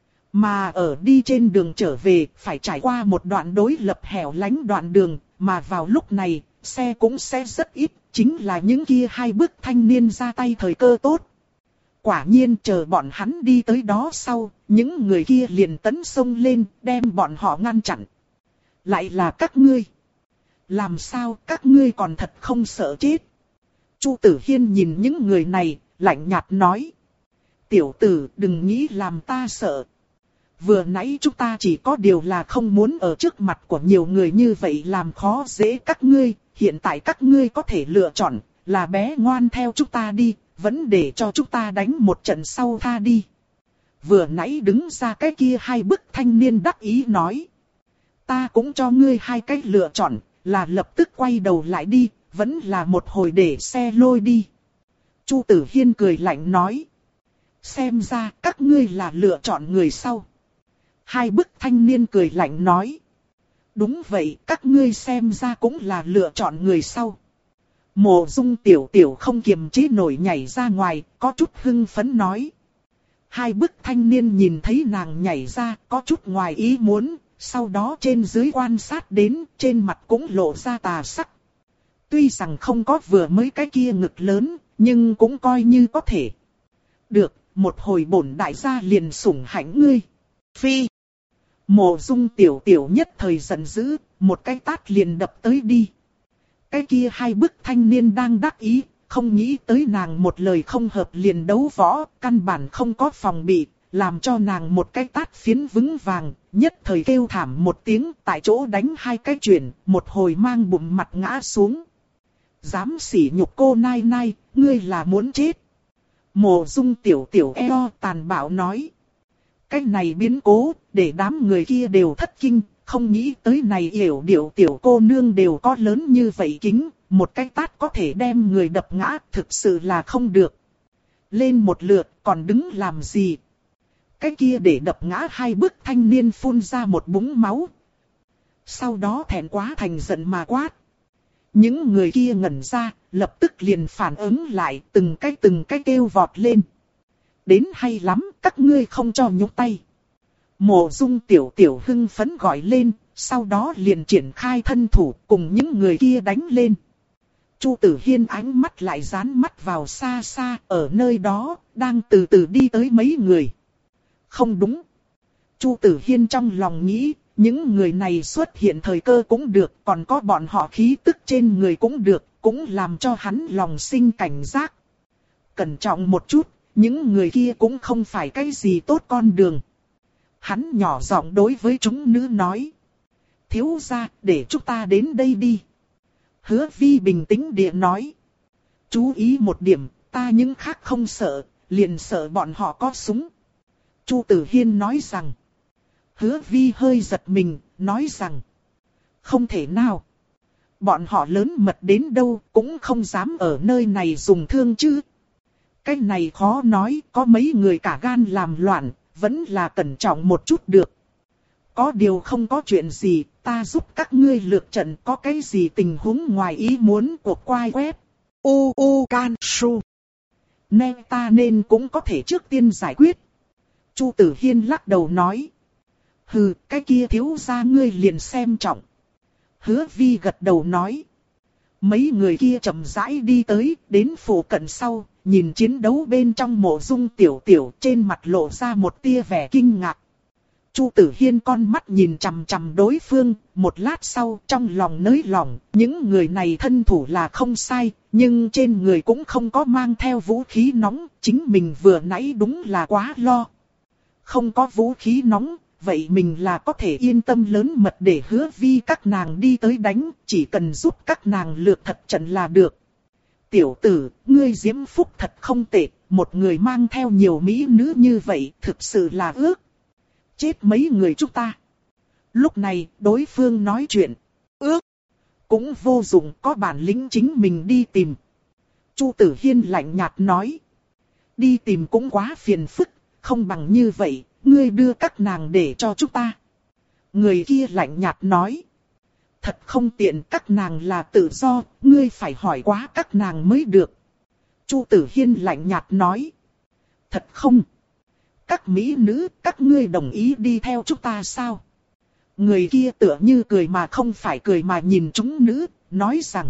Mà ở đi trên đường trở về, phải trải qua một đoạn đối lập hẻo lánh đoạn đường, mà vào lúc này, xe cũng sẽ rất ít, chính là những kia hai bức thanh niên ra tay thời cơ tốt. Quả nhiên chờ bọn hắn đi tới đó sau, những người kia liền tấn xông lên, đem bọn họ ngăn chặn. Lại là các ngươi. Làm sao các ngươi còn thật không sợ chết? Chu Tử Hiên nhìn những người này, lạnh nhạt nói: tiểu tử, đừng nghĩ làm ta sợ. Vừa nãy chúng ta chỉ có điều là không muốn ở trước mặt của nhiều người như vậy làm khó dễ các ngươi. Hiện tại các ngươi có thể lựa chọn là bé ngoan theo chúng ta đi, vẫn để cho chúng ta đánh một trận sau tha đi. Vừa nãy đứng ra cái kia hai bức thanh niên đắc ý nói: ta cũng cho ngươi hai cách lựa chọn, là lập tức quay đầu lại đi, vẫn là một hồi để xe lôi đi. Chu Tử Hiên cười lạnh nói: xem ra các ngươi là lựa chọn người sau. Hai bức thanh niên cười lạnh nói: đúng vậy, các ngươi xem ra cũng là lựa chọn người sau. Mộ Dung Tiểu Tiểu không kiềm chế nổi nhảy ra ngoài, có chút hưng phấn nói. Hai bức thanh niên nhìn thấy nàng nhảy ra, có chút ngoài ý muốn, sau đó trên dưới quan sát đến, trên mặt cũng lộ ra tà sắc. Tuy rằng không có vừa mới cái kia ngực lớn, nhưng cũng coi như có thể. Được, một hồi bổn đại gia liền sủng hạnh ngươi. Phi. Mộ Dung Tiểu Tiểu nhất thời giận dữ, một cái tát liền đập tới đi. Cái kia hai bức thanh niên đang đắc ý, không nghĩ tới nàng một lời không hợp liền đấu võ, căn bản không có phòng bị, làm cho nàng một cái tát phiến vững vàng, nhất thời kêu thảm một tiếng, tại chỗ đánh hai cái chuyển, một hồi mang bụng mặt ngã xuống. Dám sỉ nhục cô nai nai, ngươi là muốn chết. Mộ Dung Tiểu Tiểu eo tàn bạo nói. Cái này biến cố, để đám người kia đều thất kinh, không nghĩ tới này yểu điệu tiểu cô nương đều có lớn như vậy kính, một cái tát có thể đem người đập ngã, thực sự là không được. Lên một lượt, còn đứng làm gì? Cái kia để đập ngã hai bức thanh niên phun ra một búng máu. Sau đó thẹn quá thành giận mà quát. Những người kia ngẩn ra, lập tức liền phản ứng lại, từng cái từng cái kêu vọt lên. Đến hay lắm, các ngươi không cho nhúc tay. Mộ Dung Tiểu Tiểu hưng phấn gọi lên, sau đó liền triển khai thân thủ cùng những người kia đánh lên. Chu Tử Hiên ánh mắt lại dán mắt vào xa xa, ở nơi đó, đang từ từ đi tới mấy người. Không đúng. Chu Tử Hiên trong lòng nghĩ, những người này xuất hiện thời cơ cũng được, còn có bọn họ khí tức trên người cũng được, cũng làm cho hắn lòng sinh cảnh giác. Cẩn trọng một chút, những người kia cũng không phải cái gì tốt con đường. Hắn nhỏ giọng đối với chúng nữ nói. Thiếu gia, để chúng ta đến đây đi. Hứa Vi bình tĩnh địa nói. Chú ý một điểm, ta những khác không sợ, liền sợ bọn họ có súng. Chu Tử Hiên nói rằng. Hứa Vi hơi giật mình, nói rằng. Không thể nào. Bọn họ lớn mật đến đâu, cũng không dám ở nơi này dùng thương chứ. Cái này khó nói, có mấy người cả gan làm loạn, vẫn là cẩn trọng một chút được. Có điều không có chuyện gì, ta giúp các ngươi lược trận, có cái gì tình huống ngoài ý muốn của quai web. U U Can Su. Nên ta nên cũng có thể trước tiên giải quyết. Chu Tử Hiên lắc đầu nói. Hừ, cái kia thiếu gia ngươi liền xem trọng. Hứa Vi gật đầu nói. Mấy người kia chậm rãi đi tới, đến phủ cận sau, nhìn chiến đấu bên trong Mộ Dung Tiểu Tiểu, trên mặt lộ ra một tia vẻ kinh ngạc. Chu Tử Hiên con mắt nhìn chằm chằm đối phương, một lát sau trong lòng nới lỏng, những người này thân thủ là không sai, nhưng trên người cũng không có mang theo vũ khí nóng, chính mình vừa nãy đúng là quá lo. Không có vũ khí nóng, vậy mình là có thể yên tâm lớn mật để Hứa Vi các nàng đi tới đánh, chỉ cần giúp các nàng lược thật trận là được. Tiểu tử, ngươi diễm phúc thật không tệ, một người mang theo nhiều mỹ nữ như vậy, thực sự là ước. Chết mấy người chúng ta. Lúc này, đối phương nói chuyện. Ước. Cũng vô dụng, có bản lĩnh chính mình đi tìm. Chu Tử Hiên lạnh nhạt nói. Đi tìm cũng quá phiền phức, không bằng như vậy, ngươi đưa các nàng để cho chúng ta. Người kia lạnh nhạt nói. Thật không tiện, các nàng là tự do, ngươi phải hỏi quá các nàng mới được. Chu Tử Hiên lạnh nhạt nói. Thật không? Các mỹ nữ, các ngươi đồng ý đi theo chúng ta sao? Người kia tựa như cười mà không phải cười mà nhìn chúng nữ, nói rằng.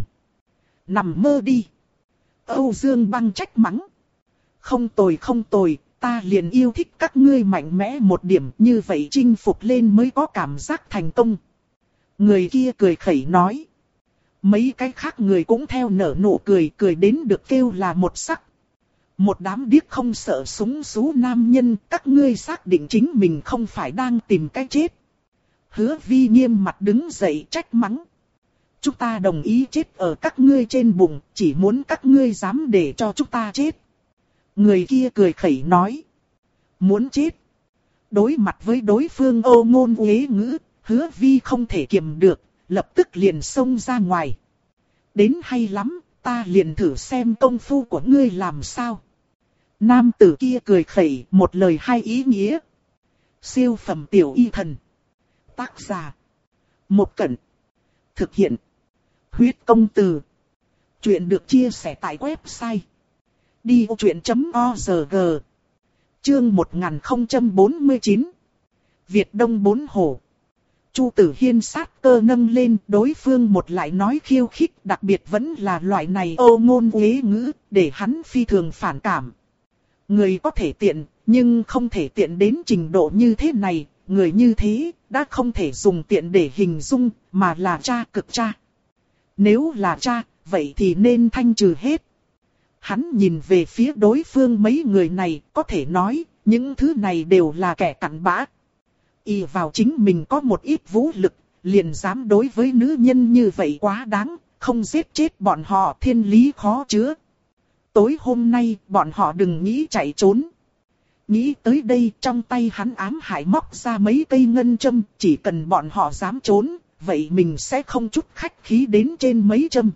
Nằm mơ đi. Âu Dương Băng trách mắng. Không tồi không tồi, ta liền yêu thích các ngươi mạnh mẽ một điểm, như vậy chinh phục lên mới có cảm giác thành công. Người kia cười khẩy nói. Mấy cái khác người cũng theo nở nụ cười, cười đến được kêu là một sắc. Một đám điếc không sợ súng sú nam nhân, các ngươi xác định chính mình không phải đang tìm cái chết. Hứa Vi nghiêm mặt đứng dậy trách mắng. Chúng ta đồng ý chết ở các ngươi trên bụng, chỉ muốn các ngươi dám để cho chúng ta chết. Người kia cười khẩy nói. Muốn chết. Đối mặt với đối phương ô ngôn uế ngữ, Hứa Vi không thể kiềm được, lập tức liền xông ra ngoài. Đến hay lắm, ta liền thử xem công phu của ngươi làm sao. Nam tử kia cười khẩy, một lời hai ý nghĩa. Siêu phẩm tiểu y thần. Tác giả. Một Cẩn. Thực hiện. Huyết công từ. Chuyện được chia sẻ tại website. đi ô chuyện chấm org. Chương một nghìn không trăm bốn mươi chín. Việt Đông bốn hổ. Chu Tử Hiên sát cơ nâng lên, đối phương một lại nói khiêu khích, đặc biệt vẫn là loại này ô ngôn uế ngữ, để hắn phi thường phản cảm. Người có thể tiện, nhưng không thể tiện đến trình độ như thế này, người như thế, đã không thể dùng tiện để hình dung, mà là cha cực cha. Nếu là cha, vậy thì nên thanh trừ hết. Hắn nhìn về phía đối phương mấy người này, có thể nói, những thứ này đều là kẻ cặn bã. Y vào chính mình có một ít vũ lực, liền dám đối với nữ nhân như vậy quá đáng, không giết chết bọn họ thiên lý khó chứa. Tối hôm nay, bọn họ đừng nghĩ chạy trốn. Nghĩ tới đây, trong tay hắn ám hải móc ra mấy cây ngân châm, chỉ cần bọn họ dám trốn, vậy mình sẽ không chút khách khí đến trên mấy châm.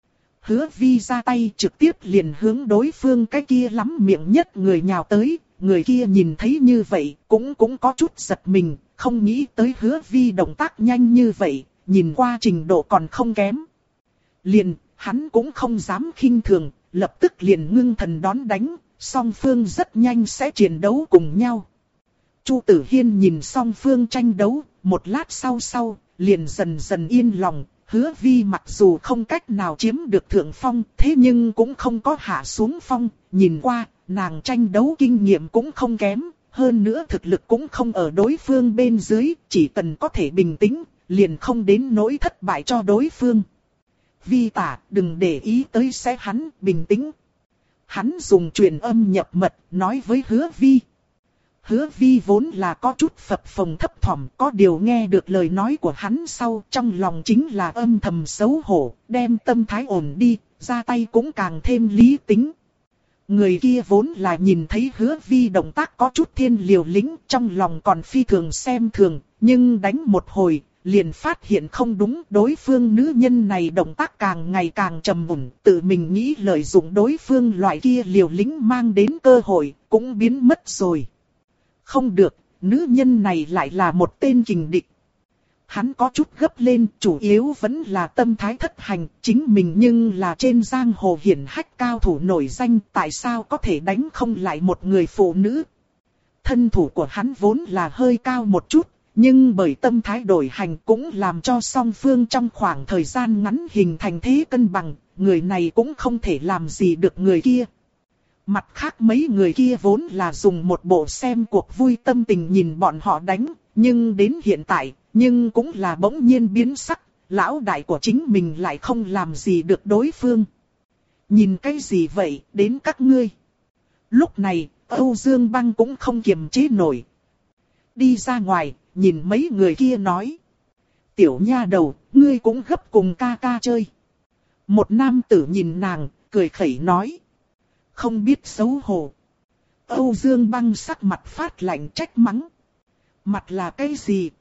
Hứa Vi ra tay trực tiếp liền hướng đối phương cái kia lắm miệng nhất người nhào tới, người kia nhìn thấy như vậy, cũng cũng có chút giật mình, không nghĩ tới Hứa Vi động tác nhanh như vậy, nhìn qua trình độ còn không kém. Liền, hắn cũng không dám khinh thường, lập tức liền ngưng thần đón đánh, song phương rất nhanh sẽ chiến đấu cùng nhau. Chu Tử Hiên nhìn song phương tranh đấu, một lát sau sau, liền dần dần yên lòng. Hứa Vi mặc dù không cách nào chiếm được thượng phong, thế nhưng cũng không có hạ xuống phong, nhìn qua, nàng tranh đấu kinh nghiệm cũng không kém, hơn nữa thực lực cũng không ở đối phương bên dưới, chỉ cần có thể bình tĩnh, liền không đến nỗi thất bại cho đối phương. Vi tả, đừng để ý tới sẽ hắn, bình tĩnh. Hắn dùng truyền âm nhập mật, nói với Hứa Vi. Hứa Vi vốn là có chút phập phồng thấp thỏm, có điều nghe được lời nói của hắn sau, trong lòng chính là âm thầm xấu hổ, đem tâm thái ổn đi, ra tay cũng càng thêm lý tính. Người kia vốn là nhìn thấy Hứa Vi động tác có chút thiên liều lĩnh, trong lòng còn phi thường xem thường, nhưng đánh một hồi, liền phát hiện không đúng, đối phương nữ nhân này động tác càng ngày càng trầm mùn, tự mình nghĩ lợi dụng đối phương loại kia liều lĩnh mang đến cơ hội, cũng biến mất rồi. Không được, nữ nhân này lại là một tên kình địch. Hắn có chút gấp lên, chủ yếu vẫn là tâm thái thất hành, chính mình nhưng là trên giang hồ hiển hách cao thủ nổi danh, tại sao có thể đánh không lại một người phụ nữ. Thân thủ của hắn vốn là hơi cao một chút, nhưng bởi tâm thái đổi hành cũng làm cho song phương trong khoảng thời gian ngắn hình thành thế cân bằng, người này cũng không thể làm gì được người kia. Mặt khác mấy người kia vốn là dùng một bộ xem cuộc vui tâm tình nhìn bọn họ đánh, nhưng đến hiện tại, nhưng cũng là bỗng nhiên biến sắc, lão đại của chính mình lại không làm gì được đối phương. Nhìn cái gì vậy, đến các ngươi. Lúc này, Âu Dương Băng cũng không kiềm chế nổi. Đi ra ngoài, nhìn mấy người kia nói. Tiểu nha đầu, ngươi cũng gấp cùng ca ca chơi. Một nam tử nhìn nàng, cười khẩy nói. Không biết xấu hổ. Âu Dương Băng sắc mặt phát lạnh trách mắng. Mặt là cái gì?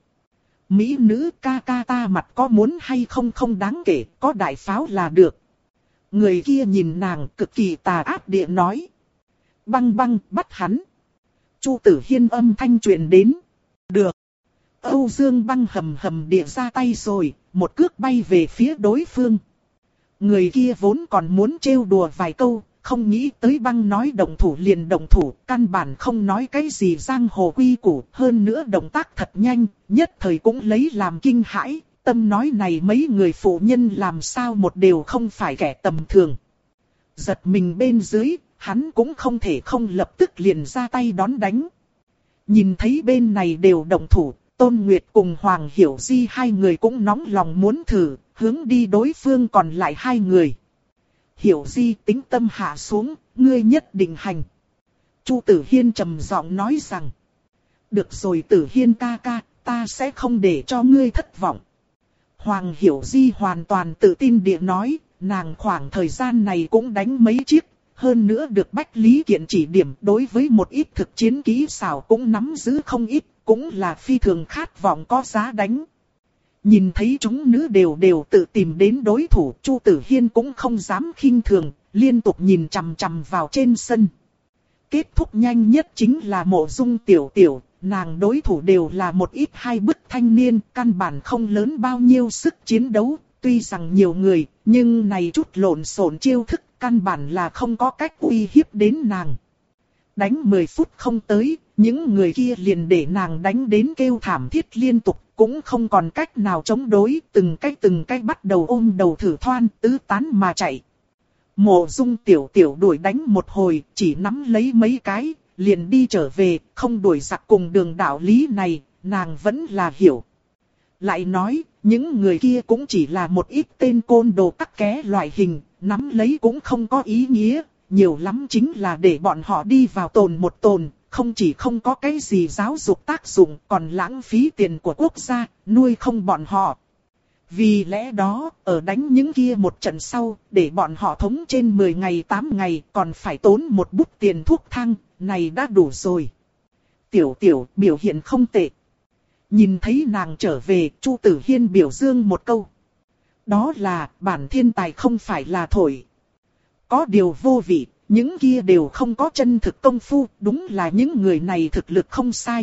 Mỹ nữ ca ca ta mặt có muốn hay không không đáng kể, có đại pháo là được. Người kia nhìn nàng cực kỳ tà ác địa nói. Băng băng bắt hắn. Chu Tử Hiên âm thanh truyền đến. Được. Âu Dương Băng hầm hầm địa ra tay rồi, một cước bay về phía đối phương. Người kia vốn còn muốn trêu đùa vài câu, không nghĩ tới Băng nói động thủ liền động thủ, căn bản không nói cái gì giang hồ quy củ, hơn nữa động tác thật nhanh, nhất thời cũng lấy làm kinh hãi, tâm nói này mấy người phụ nhân làm sao một đều không phải kẻ tầm thường. Giật mình bên dưới, hắn cũng không thể không lập tức liền ra tay đón đánh. Nhìn thấy bên này đều động thủ, Tôn Nguyệt cùng Hoàng Hiểu Di hai người cũng nóng lòng muốn thử, hướng đi đối phương còn lại hai người. Hiểu Di tính tâm hạ xuống, ngươi nhất định hành. Chu Tử Hiên trầm giọng nói rằng. Được rồi Tử Hiên ca ca, ta sẽ không để cho ngươi thất vọng. Hoàng Hiểu Di hoàn toàn tự tin địa nói, nàng khoảng thời gian này cũng đánh mấy chiếc. Hơn nữa được Bách Lý Kiện chỉ điểm đối với một ít thực chiến kỹ xảo cũng nắm giữ không ít, cũng là phi thường khát vọng có giá đánh. Nhìn thấy chúng nữ đều đều tự tìm đến đối thủ, Chu Tử Hiên cũng không dám khinh thường, liên tục nhìn chằm chằm vào trên sân. Kết thúc nhanh nhất chính là Mộ Dung Tiểu Tiểu, nàng đối thủ đều là một ít hai bức thanh niên, căn bản không lớn bao nhiêu sức chiến đấu, tuy rằng nhiều người, nhưng này chút lộn xộn chiêu thức, căn bản là không có cách uy hiếp đến nàng. Đánh mười phút không tới, những người kia liền để nàng đánh đến kêu thảm thiết liên tục, cũng không còn cách nào chống đối, từng cái từng cái bắt đầu ôm đầu thử thoan, tứ tán mà chạy. Mộ Dung Tiểu Tiểu đuổi đánh một hồi, chỉ nắm lấy mấy cái, liền đi trở về, không đuổi giặc cùng đường đạo lý này, nàng vẫn là hiểu. Lại nói, những người kia cũng chỉ là một ít tên côn đồ tắc ké loại hình, nắm lấy cũng không có ý nghĩa, nhiều lắm chính là để bọn họ đi vào tồn một tồn, không chỉ không có cái gì giáo dục tác dụng, còn lãng phí tiền của quốc gia, nuôi không bọn họ. Vì lẽ đó, ở đánh những kia một trận sau, để bọn họ thống trên mười ngày tám ngày, còn phải tốn một bút tiền thuốc thang, này đã đủ rồi. Tiểu Tiểu biểu hiện không tệ. Nhìn thấy nàng trở về, Chu Tử Hiên biểu dương một câu. Đó là, bản thiên tài không phải là thổi. Có điều vô vị, những kia đều không có chân thực công phu, đúng là những người này thực lực không sai.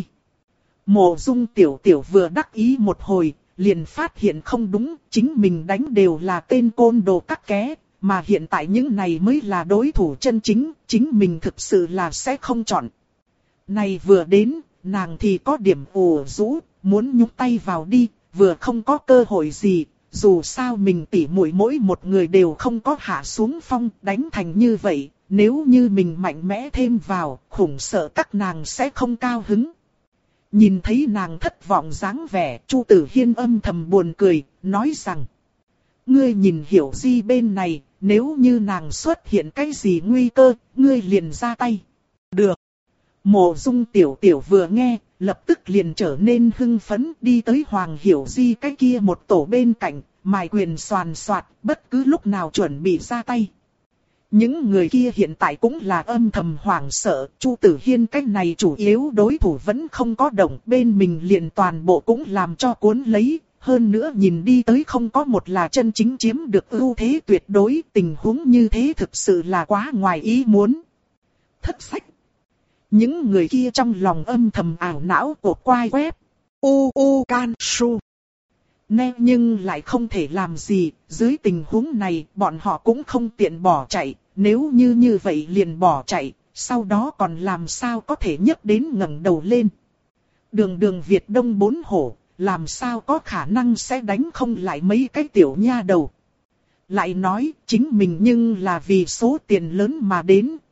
Mộ Dung Tiểu Tiểu vừa đắc ý một hồi, liền phát hiện không đúng, chính mình đánh đều là tên côn đồ cắt ké, mà hiện tại những này mới là đối thủ chân chính, chính mình thực sự là sẽ không chọn. Này vừa đến, nàng thì có điểm ủ rũ, muốn nhúc tay vào đi, vừa không có cơ hội gì, dù sao mình tỉ muội mỗi một người đều không có hạ xuống phong, đánh thành như vậy, nếu như mình mạnh mẽ thêm vào, khủng sợ các nàng sẽ không cao hứng. Nhìn thấy nàng thất vọng dáng vẻ, Chu Tử Hiên âm thầm buồn cười, nói rằng: ngươi nhìn Hiểu Di bên này, nếu như nàng xuất hiện cái gì nguy cơ, ngươi liền ra tay. Được. Mộ Dung Tiểu Tiểu vừa nghe, lập tức liền trở nên hưng phấn, đi tới Hoàng Hiểu Di cái kia một tổ bên cạnh, mài quyền xoàn xoạt, bất cứ lúc nào chuẩn bị ra tay. Những người kia hiện tại cũng là âm thầm hoảng sợ, Chu Tử Hiên cái này chủ yếu đối thủ vẫn không có động, bên mình liền toàn bộ cũng làm cho cuốn lấy, hơn nữa nhìn đi tới không có một là chân chính chiếm được ưu thế tuyệt đối, tình huống như thế thực sự là quá ngoài ý muốn. Thất sách. Những người kia trong lòng âm thầm ảo não của quai web. U U Can Su. Nè nhưng lại không thể làm gì, dưới tình huống này bọn họ cũng không tiện bỏ chạy, nếu như như vậy liền bỏ chạy, sau đó còn làm sao có thể nhấc đến ngẩng đầu lên. Đường đường Việt Đông bốn hổ, làm sao có khả năng sẽ đánh không lại mấy cái tiểu nha đầu. Lại nói, chính mình nhưng là vì số tiền lớn mà đến,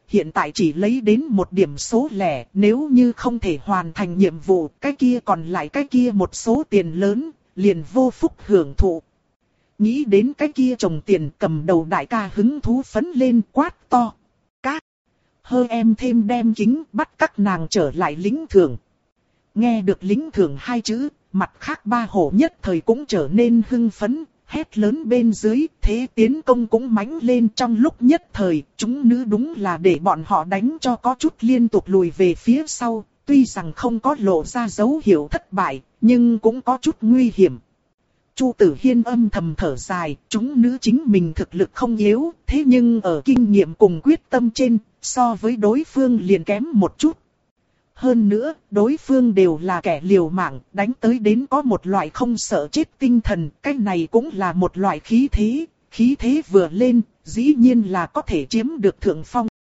hiện tại chỉ lấy đến một điểm số lẻ, nếu như không thể hoàn thành nhiệm vụ, cái kia còn lại cái kia một số tiền lớn, liền vô phúc hưởng thụ. Nghĩ đến cái kia trồng tiền, cầm đầu đại ca hứng thú phấn lên quát to. Các hơ em thêm đem kính, bắt các nàng trở lại lính thưởng. Nghe được lính thưởng hai chữ, mặt khác ba hổ nhất thời cũng trở nên hưng phấn, hét lớn bên dưới, thế tiến công cũng mãnh lên. Trong lúc nhất thời, chúng nữ đúng là để bọn họ đánh cho có chút liên tục lùi về phía sau, tuy rằng không có lộ ra dấu hiệu thất bại, nhưng cũng có chút nguy hiểm. Chu Tử Hiên âm thầm thở dài, chúng nữ chính mình thực lực không yếu, thế nhưng ở kinh nghiệm cùng quyết tâm trên, so với đối phương liền kém một chút. Hơn nữa, đối phương đều là kẻ liều mạng, đánh tới đến có một loại không sợ chết tinh thần, cái này cũng là một loại khí thế, khí thế vừa lên, dĩ nhiên là có thể chiếm được thượng phong.